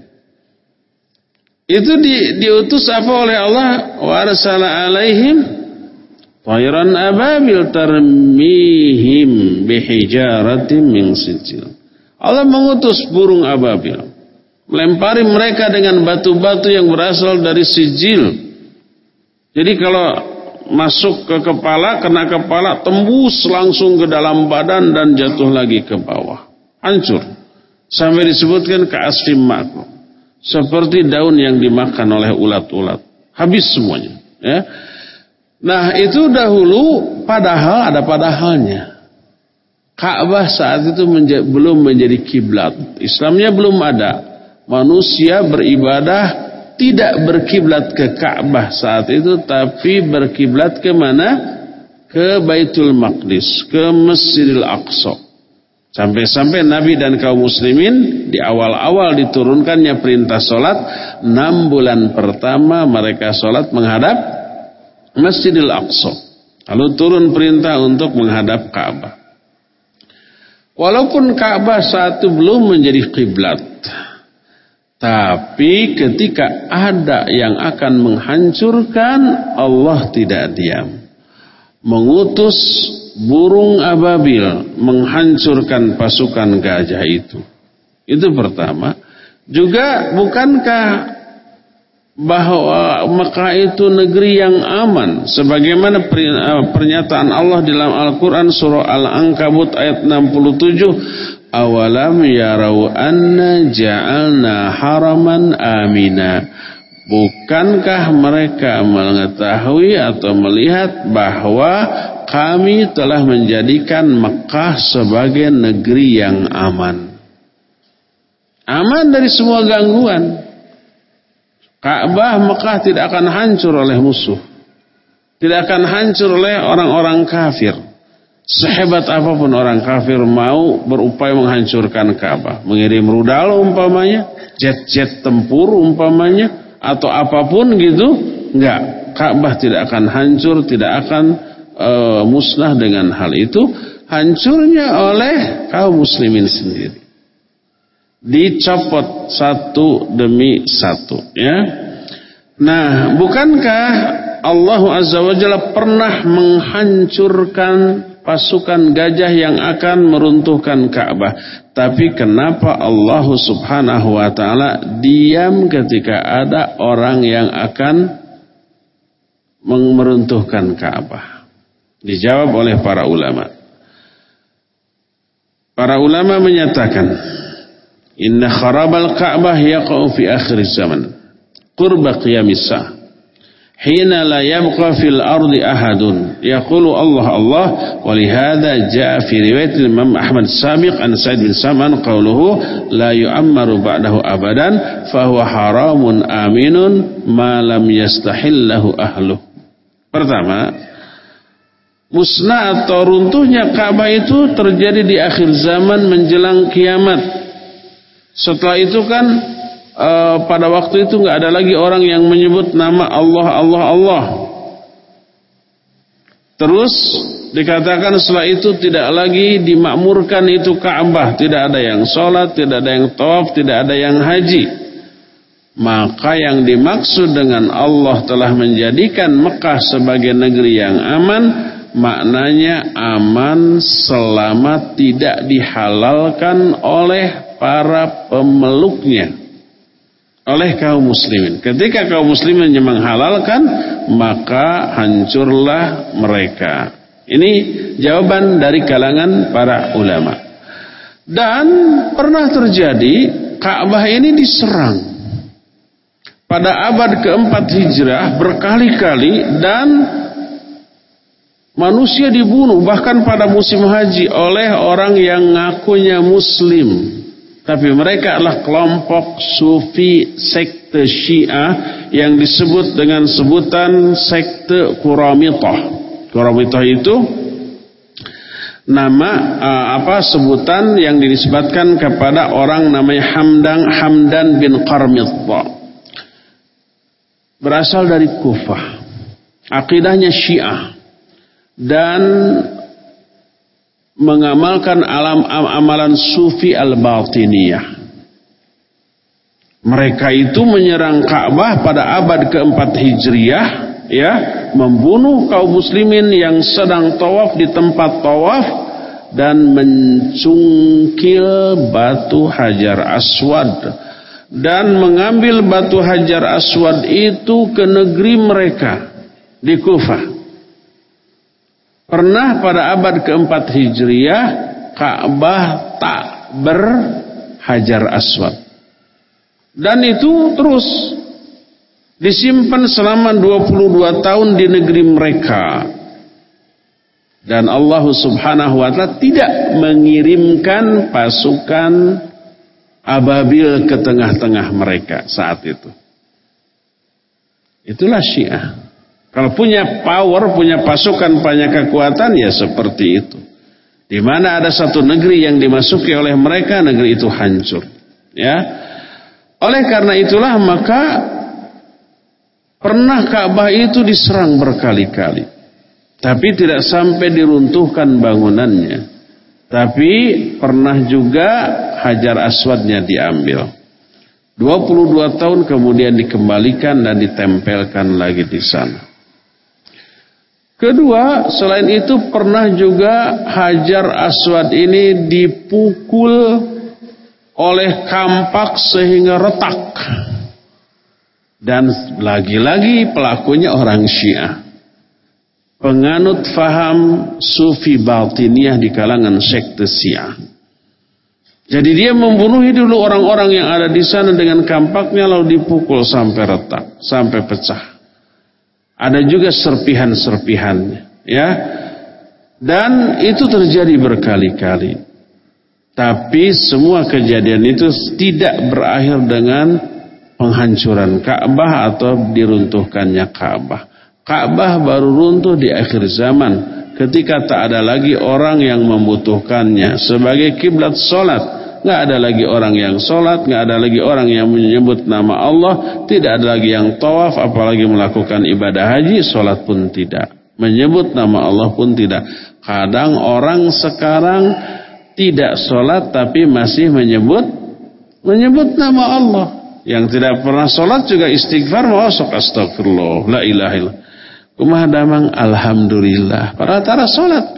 Itu di, diutus apa oleh Allah? Wa arsala alaihim tayran ababil tarmihim bihijaratin min sijil. Allah mengutus burung ababil, melempari mereka dengan batu-batu yang berasal dari sijil. Jadi kalau masuk ke kepala, kena kepala, tembus langsung ke dalam badan dan jatuh lagi ke bawah. Hancur. Sampai disebutkan ka'asfim ma'kul. Seperti daun yang dimakan oleh ulat-ulat. Habis semuanya. Ya. Nah itu dahulu, padahal ada padahalnya. Ka'bah saat itu menja- belum menjadi kiblat. Islamnya belum ada. Manusia beribadah tidak berkiblat ke Ka'bah saat itu, tapi berkiblat ke mana? Ke Baitul Maqdis, ke Masjidil Aqsa. Sampai-sampai Nabi dan kaum muslimin di awal-awal diturunkannya perintah solat, enam bulan pertama mereka solat menghadap Masjidil Aqsa. Lalu turun perintah untuk menghadap Ka'bah. Walaupun Ka'bah saat itu belum menjadi kiblat, tapi ketika ada yang akan menghancurkan, Allah tidak diam. Mengutus burung ababil menghancurkan pasukan gajah itu. Itu pertama. Juga bukankah bahwa Mekah itu negeri yang aman? Sebagaimana pernyataan Allah dalam Al-Quran surah Al-Ankabut ayat enam puluh tujuh. Awalam yarau anna ja'alna haraman amina. Bukankah mereka mengetahui atau melihat bahwa kami telah menjadikan Mekah sebagai negeri yang aman. Aman dari semua gangguan. Ka'bah Mekah tidak akan hancur oleh musuh. Tidak akan hancur oleh orang-orang kafir. Sehebat apapun orang kafir mau berupaya menghancurkan Ka'bah, mengirim rudal umpamanya, jet-jet tempur umpamanya, atau apapun gitu, enggak. Ka'bah tidak akan hancur, tidak akan e, musnah dengan hal itu. Hancurnya oleh kaum muslimin sendiri. Dicopot satu demi satu, ya. Nah, bukankah Allah Azza wa Jalla pernah menghancurkan pasukan gajah yang akan meruntuhkan Ka'bah? Tapi kenapa Allah Subhanahu wa taala diam ketika ada orang yang akan meruntuhkan Ka'bah? Dijawab oleh para ulama. Para ulama menyatakan, inna kharabal Ka'bah yaqa'u fi akhir zaman, qurba qiyamis sa'ah. Hina la yabqa fil ardi ahadun yaqulu Allah Allah, wa lihadza jaa fi riwayat Imam Ahmad sabiq an Sa'id bin Sam'an qawluhu la yu'ammaru ba'dahu abadan fa huwa haramun aminun ma lam yastahillahu ahluh. Pertama, musnah atau runtuhnya Ka'bah itu terjadi di akhir zaman menjelang kiamat. Setelah itu kan Uh, pada waktu itu nggak ada lagi orang yang menyebut nama Allah, Allah, Allah. Terus dikatakan setelah itu tidak lagi dimakmurkan itu Ka'bah, tidak ada yang sholat, tidak ada yang tawaf, tidak ada yang haji. Maka yang dimaksud dengan Allah telah menjadikan Mekah sebagai negeri yang aman, maknanya aman selama tidak dihalalkan oleh para pemeluknya, oleh kaum muslimin. Ketika kaum muslimin menghalalkan, maka hancurlah mereka. Ini jawaban dari kalangan para ulama. Dan pernah terjadi Ka'bah ini diserang pada abad keempat Hijrah berkali-kali, dan manusia dibunuh bahkan pada musim haji oleh orang yang ngakunya muslim. Tapi mereka adalah kelompok Sufi sekte Syiah yang disebut dengan sebutan sekte Quramitah. Quramitah itu nama uh, apa sebutan yang dinisbatkan kepada orang namanya Hamdan Hamdan bin Qarmitah. Berasal dari Kufah. Akidahnya Syiah dan mengamalkan alam amalan sufi al-batiniyah. Mereka itu menyerang Ka'bah pada abad keempat Hijriah, ya, membunuh kaum muslimin yang sedang tawaf di tempat tawaf dan mencungkil batu Hajar Aswad dan mengambil batu Hajar Aswad itu ke negeri mereka di Kufah. Pernah pada abad keempat Hijriah Ka'bah tak berhajar aswad. Dan itu terus disimpan selama dua puluh dua tahun di negeri mereka. Dan Allah Subhanahu wa taala tidak mengirimkan pasukan ababil ke tengah-tengah mereka saat itu. Itulah Syiah. Kalau punya power, punya pasukan, punya kekuatan, ya seperti itu. Di mana ada satu negeri yang dimasuki oleh mereka, negeri itu hancur. Ya, oleh karena itulah maka pernah Ka'bah itu diserang berkali-kali, tapi tidak sampai diruntuhkan bangunannya. Tapi pernah juga Hajar Aswadnya diambil. dua puluh dua tahun kemudian dikembalikan dan ditempelkan lagi di sana. Kedua, selain itu pernah juga Hajar Aswad ini dipukul oleh kampak sehingga retak. Dan lagi-lagi pelakunya orang Syiah, penganut faham Sufi Batiniyah di kalangan sekte Syiah. Jadi dia membunuhi dulu orang-orang yang ada di sana dengan kampaknya, lalu dipukul sampai retak, sampai pecah. Ada juga serpihan-serpihannya, ya. Dan itu terjadi berkali-kali. Tapi semua kejadian itu tidak berakhir dengan penghancuran Ka'bah atau diruntuhkannya Ka'bah. Ka'bah baru runtuh di akhir zaman, ketika tak ada lagi orang yang membutuhkannya sebagai kiblat salat, nggak ada lagi orang yang sholat, nggak ada lagi orang yang menyebut nama Allah, tidak ada lagi yang tawaf, apalagi melakukan ibadah haji, sholat pun tidak, menyebut nama Allah pun tidak. Kadang orang sekarang tidak sholat tapi masih menyebut menyebut nama Allah. Yang tidak pernah sholat juga istighfar, mau sok astagfirullah, la ilaha illallah. Kumaha damang alhamdulillah. Para tara sholat.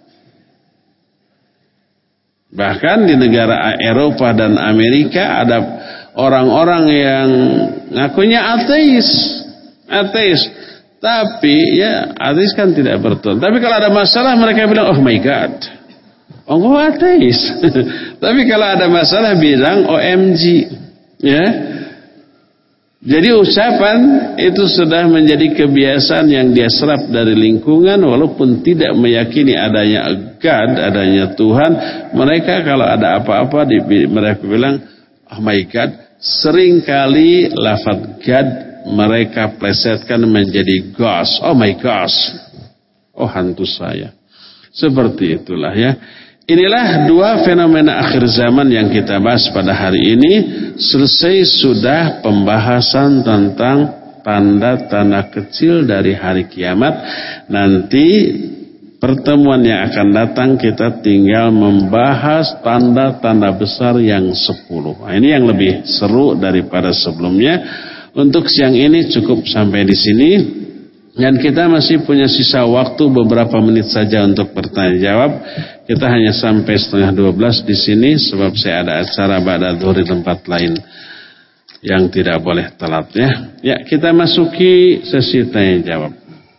Bahkan di negara Eropa dan Amerika ada orang-orang yang ngakunya ateis, ateis. Tapi ya ateis kan tidak betul. Tapi kalau ada masalah mereka bilang oh my god, oh ateis. Tapi kalau ada masalah bilang O M G, ya. Jadi ucapan itu sudah menjadi kebiasaan yang dia serap dari lingkungan, walaupun tidak meyakini adanya God, adanya Tuhan. Mereka kalau ada apa-apa mereka bilang oh my God. Seringkali lafaz God mereka plesetkan menjadi gosh. Oh my gosh, oh hantu saya. Seperti itulah ya. Inilah dua fenomena akhir zaman yang kita bahas pada hari ini. Selesai sudah pembahasan tentang tanda-tanda kecil dari hari kiamat. Nanti pertemuan yang akan datang kita tinggal membahas tanda-tanda besar yang sepuluh. Nah, ini yang lebih seru daripada sebelumnya. Untuk siang ini cukup sampai di sini. Dan kita masih punya sisa waktu beberapa menit saja untuk bertanya jawab. Kita hanya sampai setengah dua belas di sini sebab saya ada acara ba'da zuhur di tempat lain yang tidak boleh telat ya. Ya, kita masuki sesi tanya jawab.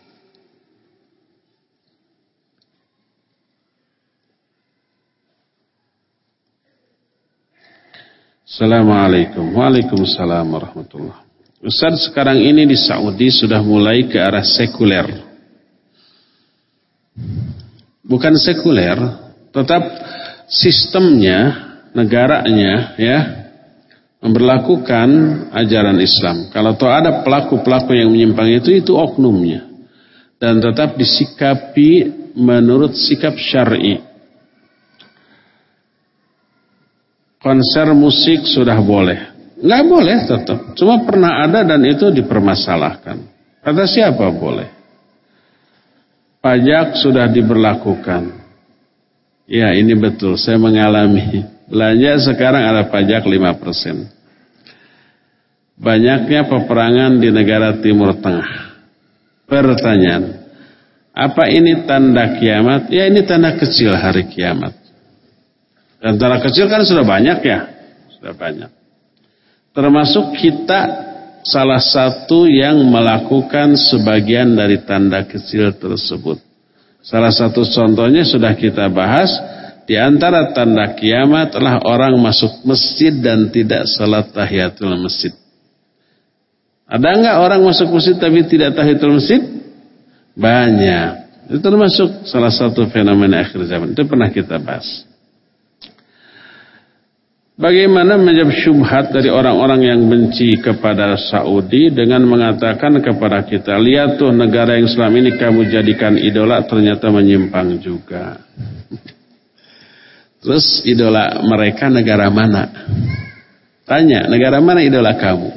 Assalamualaikum. Waalaikumsalam warahmatullahi wabarakatuh. Ustaz, sekarang ini di Saudi sudah mulai ke arah sekuler. Bukan sekuler, tetap sistemnya, negaranya ya memberlakukan ajaran Islam. Kalau toh ada pelaku-pelaku yang menyimpang itu, itu oknumnya. Dan tetap disikapi menurut sikap syar'i. Konser musik sudah boleh. Nggak boleh tetap. Cuma pernah ada dan itu dipermasalahkan. Kata siapa boleh? Pajak sudah diberlakukan. Ya ini betul. Saya mengalami. Belanja sekarang ada pajak lima persen. Banyaknya peperangan di negara Timur Tengah. Pertanyaan. Apa ini tanda kiamat? Ya ini tanda kecil hari kiamat. Dan tanda kecil kan sudah banyak ya. Sudah banyak. Termasuk kita salah satu yang melakukan sebagian dari tanda kecil tersebut. Salah satu contohnya sudah kita bahas. Di antara tanda kiamat adalah orang masuk masjid dan tidak salat tahiyatul masjid. Ada enggak orang masuk masjid tapi tidak tahiyatul masjid? Banyak. Itu termasuk salah satu fenomena akhir zaman. Itu pernah kita bahas. Bagaimana menjawab syubhat dari orang-orang yang benci kepada Saudi dengan mengatakan kepada kita, lihat tuh negara yang selama ini kamu jadikan idola ternyata menyimpang juga. Terus idola mereka negara mana? Tanya, negara mana idola kamu?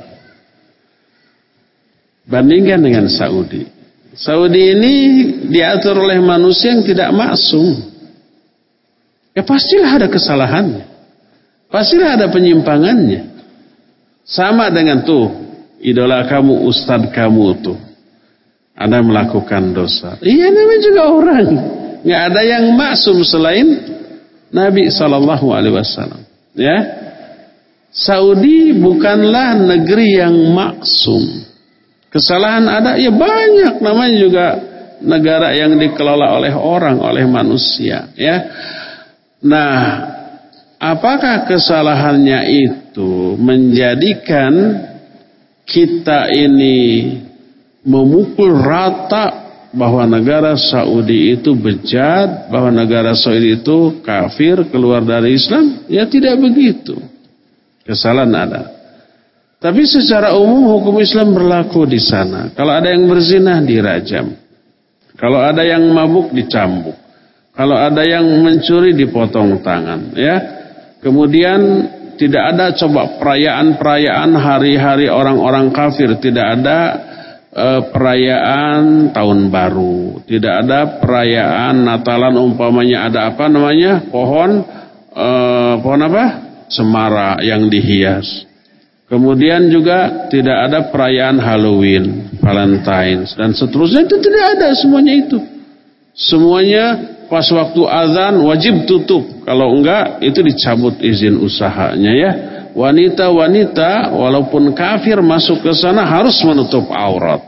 Bandingkan dengan Saudi. Saudi ini diatur oleh manusia yang tidak maksum. Ya pastilah ada kesalahannya. Pastilah ada penyimpangannya. Sama dengan tuh idola kamu, ustadz kamu tuh. Ada melakukan dosa. Iya namanya juga orang. Nggak ada yang maksum selain Nabi shallallahu alaihi wasallam. Ya, Saudi bukanlah negeri yang maksum. Kesalahan ada, ya banyak. Namanya juga negara yang dikelola oleh orang, oleh manusia. Ya, nah. Apakah kesalahannya itu menjadikan kita ini memukul rata bahwa negara Saudi itu bejat, bahwa negara Saudi itu kafir, keluar dari Islam? Ya tidak begitu. Kesalahan ada. Tapi secara umum hukum Islam berlaku di sana. Kalau ada yang berzina dirajam. Kalau ada yang mabuk dicambuk. Kalau ada yang mencuri dipotong tangan, ya. Kemudian tidak ada coba perayaan-perayaan hari-hari orang-orang kafir, tidak ada e, perayaan tahun baru, tidak ada perayaan Natalan umpamanya ada apa namanya pohon e, pohon apa cemara yang dihias. Kemudian juga tidak ada perayaan Halloween, Valentine's dan seterusnya, itu tidak ada semuanya itu. Semuanya pas waktu azan wajib tutup. Kalau enggak itu dicabut izin usahanya ya. Wanita-wanita walaupun kafir masuk ke sana harus menutup aurat.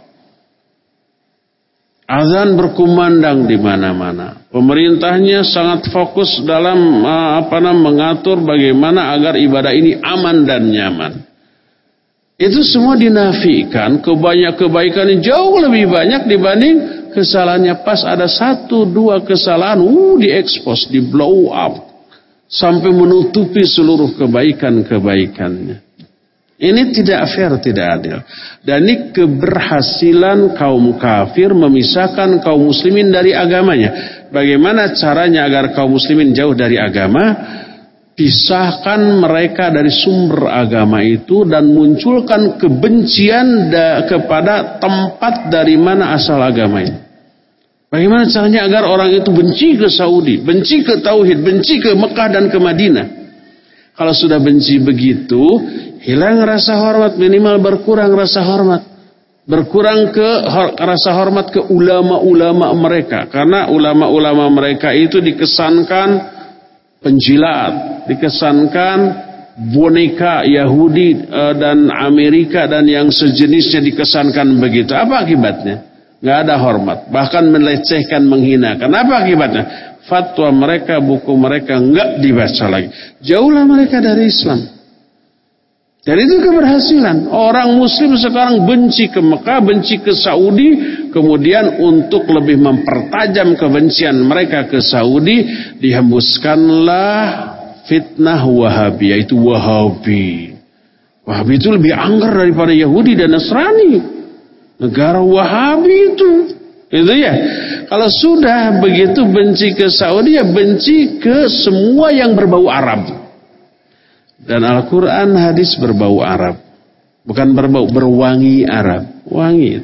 Azan berkumandang di mana-mana. Pemerintahnya sangat fokus dalam apa namanya mengatur bagaimana agar ibadah ini aman dan nyaman. Itu semua dinafikan, kebaikan-kebaikan jauh lebih banyak dibanding kesalahannya. Pas ada satu dua kesalahan, uh, diekspos, di blow up, sampai menutupi seluruh kebaikan-kebaikannya. Ini tidak fair, tidak adil. Dan ini keberhasilan kaum kafir memisahkan kaum muslimin dari agamanya. Bagaimana caranya agar kaum muslimin jauh dari agama? Pisahkan mereka dari sumber agama itu dan munculkan kebencian da, kepada tempat dari mana asal agama itu. Bagaimana caranya agar orang itu benci ke Saudi, benci ke Tauhid, benci ke Mekah dan ke Madinah? Kalau sudah benci begitu, hilang rasa hormat, minimal berkurang rasa hormat. Berkurang ke rasa hormat ke ulama-ulama mereka. Karena ulama-ulama mereka itu dikesankan penjilat, dikesankan boneka Yahudi dan Amerika dan yang sejenisnya, dikesankan begitu. Apa akibatnya? Nggak ada hormat, bahkan melecehkan, menghinakan. Apa akibatnya? Fatwa mereka, buku mereka nggak dibaca lagi. Jauhlah mereka dari Islam. Dan itu keberhasilan. Orang muslim sekarang benci ke Mekah, benci ke Saudi. Kemudian untuk lebih mempertajam kebencian mereka ke Saudi, dihembuskanlah fitnah Wahabi, yaitu Wahabi. Wahabi itu lebih anggar daripada Yahudi dan Nasrani. Negara Wahabi itu. Itu ya. Kalau sudah begitu benci ke Saudi, ya benci ke semua yang berbau Arab. Dan Al-Quran hadis berbau Arab. Bukan berbau, berwangi Arab. Wangi.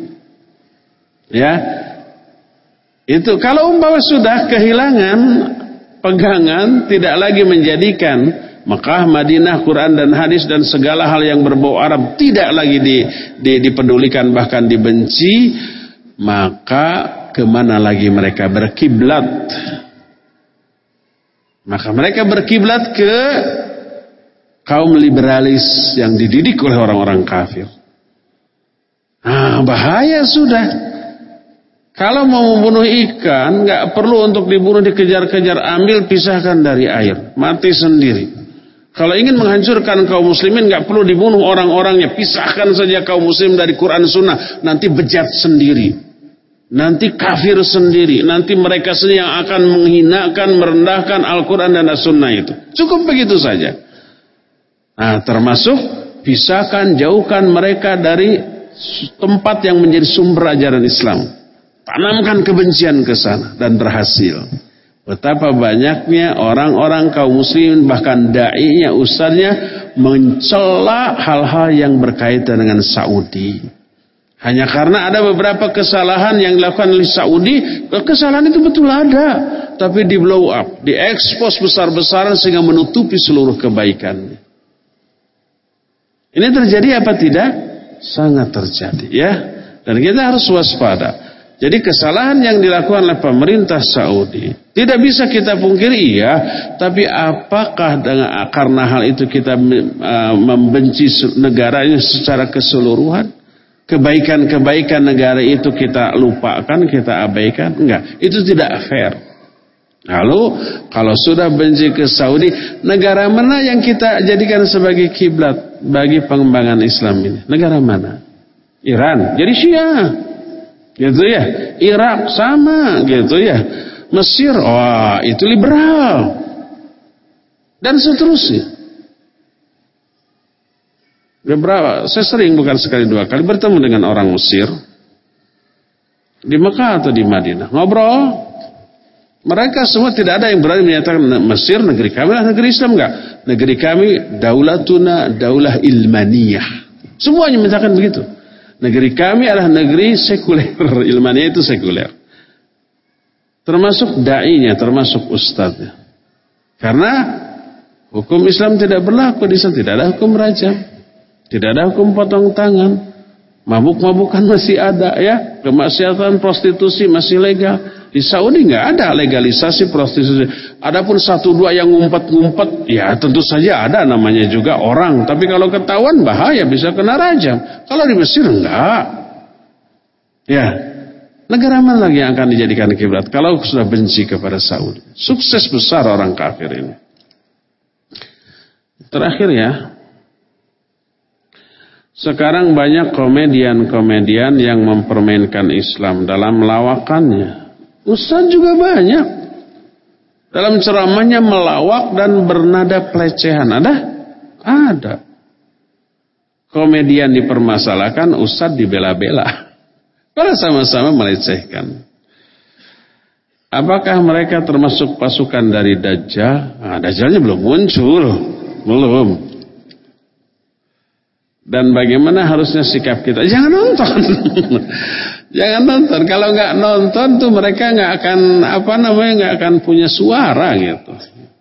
Ya. Itu kalau umpama sudah kehilangan pegangan, tidak lagi menjadikan Mekah, Madinah, Quran dan hadis dan segala hal yang berbau Arab tidak lagi di, di, dipedulikan, bahkan dibenci, maka kemana lagi mereka berkiblat? Maka mereka berkiblat ke kaum liberalis yang dididik oleh orang-orang kafir. Nah, bahaya sudah. Kalau mau membunuh ikan, nggak perlu untuk dibunuh, dikejar-kejar, ambil, pisahkan dari air, mati sendiri. Kalau ingin menghancurkan kaum muslimin, nggak perlu dibunuh orang-orangnya, pisahkan saja kaum muslim dari Quran Sunnah, nanti bejat sendiri, nanti kafir sendiri, nanti mereka sendiri yang akan menghinakan, merendahkan Al-Quran dan As-Sunnah itu. Cukup begitu saja. Nah, termasuk pisahkan, jauhkan mereka dari tempat yang menjadi sumber ajaran Islam. Tanamkan kebencian ke sana dan berhasil. Betapa banyaknya orang-orang kaum muslimin, bahkan da'inya, ustadznya mencela hal-hal yang berkaitan dengan Saudi. Hanya karena ada beberapa kesalahan yang dilakukan oleh Saudi, kesalahan itu betul ada, tapi di blow up, diekspos besar-besaran sehingga menutupi seluruh kebaikannya. Ini terjadi apa tidak? Sangat terjadi ya. Dan kita harus waspada. Jadi kesalahan yang dilakukan oleh pemerintah Saudi tidak bisa kita pungkiri, iya. Tapi apakah dengan, karena hal itu kita uh, membenci negara ini secara keseluruhan? Kebaikan-kebaikan negara itu kita lupakan, kita abaikan? Enggak, itu tidak fair. Lalu kalau sudah benci ke Saudi, negara mana yang kita jadikan sebagai kiblat bagi pengembangan Islam ini? Negara mana? Iran, jadi Syiah, gitu ya. Irak sama, gitu ya. Mesir, wah itu liberal, dan seterusnya. Beberapa, saya sering bukan sekali dua kali bertemu dengan orang Mesir di Mekah atau di Madinah, ngobrol. Mereka semua tidak ada yang berani menyatakan Mesir negeri kami lah negeri Islam, enggak. negeri kami daulatuna daulah ilmaniyah. Semuanya menyatakan begitu. Negeri kami adalah negeri sekuler. Ilmaniyah itu sekuler. Termasuk da'inya, termasuk ustadznya. Karena hukum Islam tidak berlaku di sana. Tidak ada hukum rajam. Tidak ada hukum potong tangan. Mabuk-mabukan masih ada ya. Kemaksiatan prostitusi masih legal. Di Saudi nggak ada legalisasi prostitusi. Adapun satu dua yang ngumpet-ngumpet, ya tentu saja ada namanya juga orang. Tapi kalau ketahuan bahaya, bisa kena rajam. Kalau di Mesir enggak. Ya, negara mana lagi yang akan dijadikan kiblat? Kalau sudah benci kepada Saudi, sukses besar orang kafir ini. Terakhir ya, sekarang banyak komedian-komedian yang mempermainkan Islam dalam lawakannya. Ustaz juga banyak dalam ceramahnya melawak dan bernada pelecehan. Ada? Ada. Komedian dipermasalahkan, ustaz dibela-bela. Pada sama-sama melecehkan. Apakah mereka termasuk pasukan dari Dajjal? Nah, Dajjalnya belum muncul. Belum. Dan bagaimana harusnya sikap kita? Jangan nonton. Jangan nonton. Kalau nggak nonton tuh mereka nggak akan apa namanya nggak akan punya suara gitu.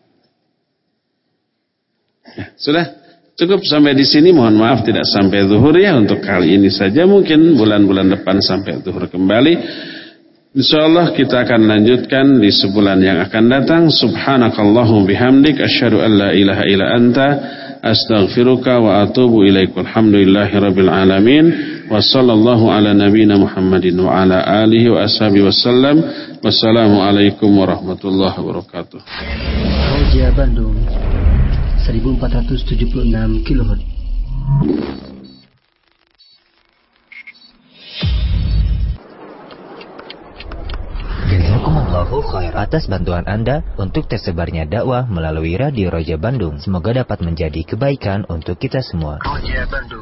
Ya, sudah cukup sampai di sini. Mohon maaf tidak sampai zuhur ya untuk kali ini saja. Mungkin bulan-bulan depan sampai zuhur kembali. Insyaallah kita akan lanjutkan di sebulan yang akan datang. Subhanakallahumma bihamdik asyhadu an la ilaha illa anta astaghfiruka wa atubu ilaik. Alhamdulillahirabbil alamin. Wa sallallahu ala nabiyyina Muhammadin wa ala alihi wa ashabihi wasallam. Wassalamu alaikum warahmatullahi wabarakatuh. Roja Bandung seribu empat ratus tujuh puluh enam kilohertz. Jazakumullahu khair atas bantuan Anda untuk tersebarnya dakwah melalui Radio Roja Bandung. Semoga dapat menjadi kebaikan untuk kita semua. Roja Bandung.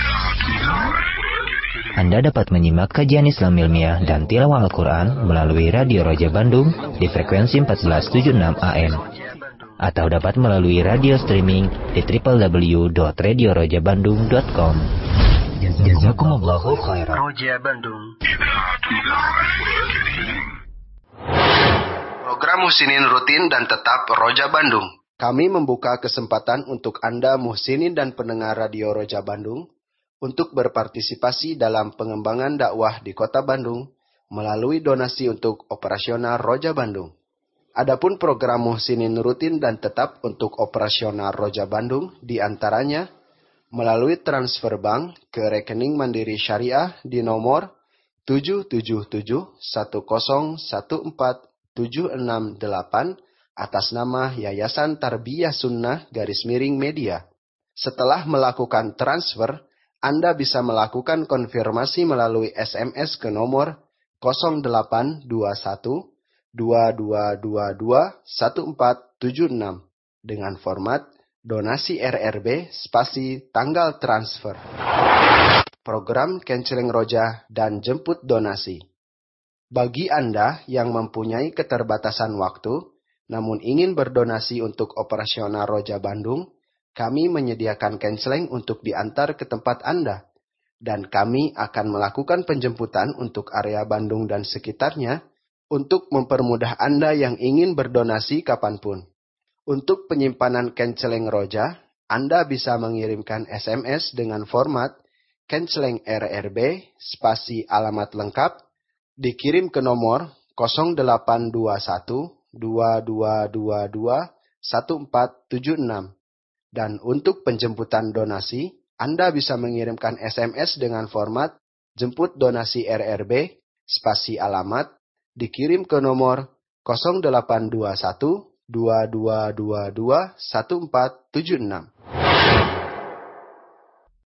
Anda dapat menyimak kajian Islam ilmiah dan tilawah Al-Quran melalui Radio Roja Bandung di frekuensi empat belas tujuh puluh enam A M. Atau dapat melalui radio streaming di w w w dot radio roja bandung dot com. Jazakumullahu khairan. Roja Bandung. Program Muhsinin rutin dan tetap Roja Bandung. Kami membuka kesempatan untuk Anda Muhsinin dan pendengar Radio Roja Bandung untuk berpartisipasi dalam pengembangan dakwah di Kota Bandung melalui donasi untuk operasional Roja Bandung. Adapun program Muhsinin rutin dan tetap untuk operasional Roja Bandung diantaranya melalui transfer bank ke rekening Mandiri Syariah di nomor tujuh tujuh tujuh satu nol satu empat tujuh enam delapan atas nama Yayasan Tarbiyah Sunnah garis miring media. Setelah melakukan transfer, Anda bisa melakukan konfirmasi melalui S M S ke nomor nol delapan dua satu dua dua dua dua satu empat tujuh enam dengan format donasi R R B spasi tanggal transfer. Program Canceling Roja dan jemput donasi. Bagi Anda yang mempunyai keterbatasan waktu, namun ingin berdonasi untuk operasional Roja Bandung, kami menyediakan canceling untuk diantar ke tempat Anda. Dan kami akan melakukan penjemputan untuk area Bandung dan sekitarnya untuk mempermudah Anda yang ingin berdonasi kapanpun. Untuk penyimpanan canceling Roja, Anda bisa mengirimkan S M S dengan format canceling R R B spasi alamat lengkap dikirim ke nomor nol delapan dua satu dua dua dua dua satu empat tujuh enam. Dan untuk penjemputan donasi, Anda bisa mengirimkan S M S dengan format jemput donasi R R B spasi alamat dikirim ke nomor nol delapan dua satu dua dua dua dua satu empat tujuh enam.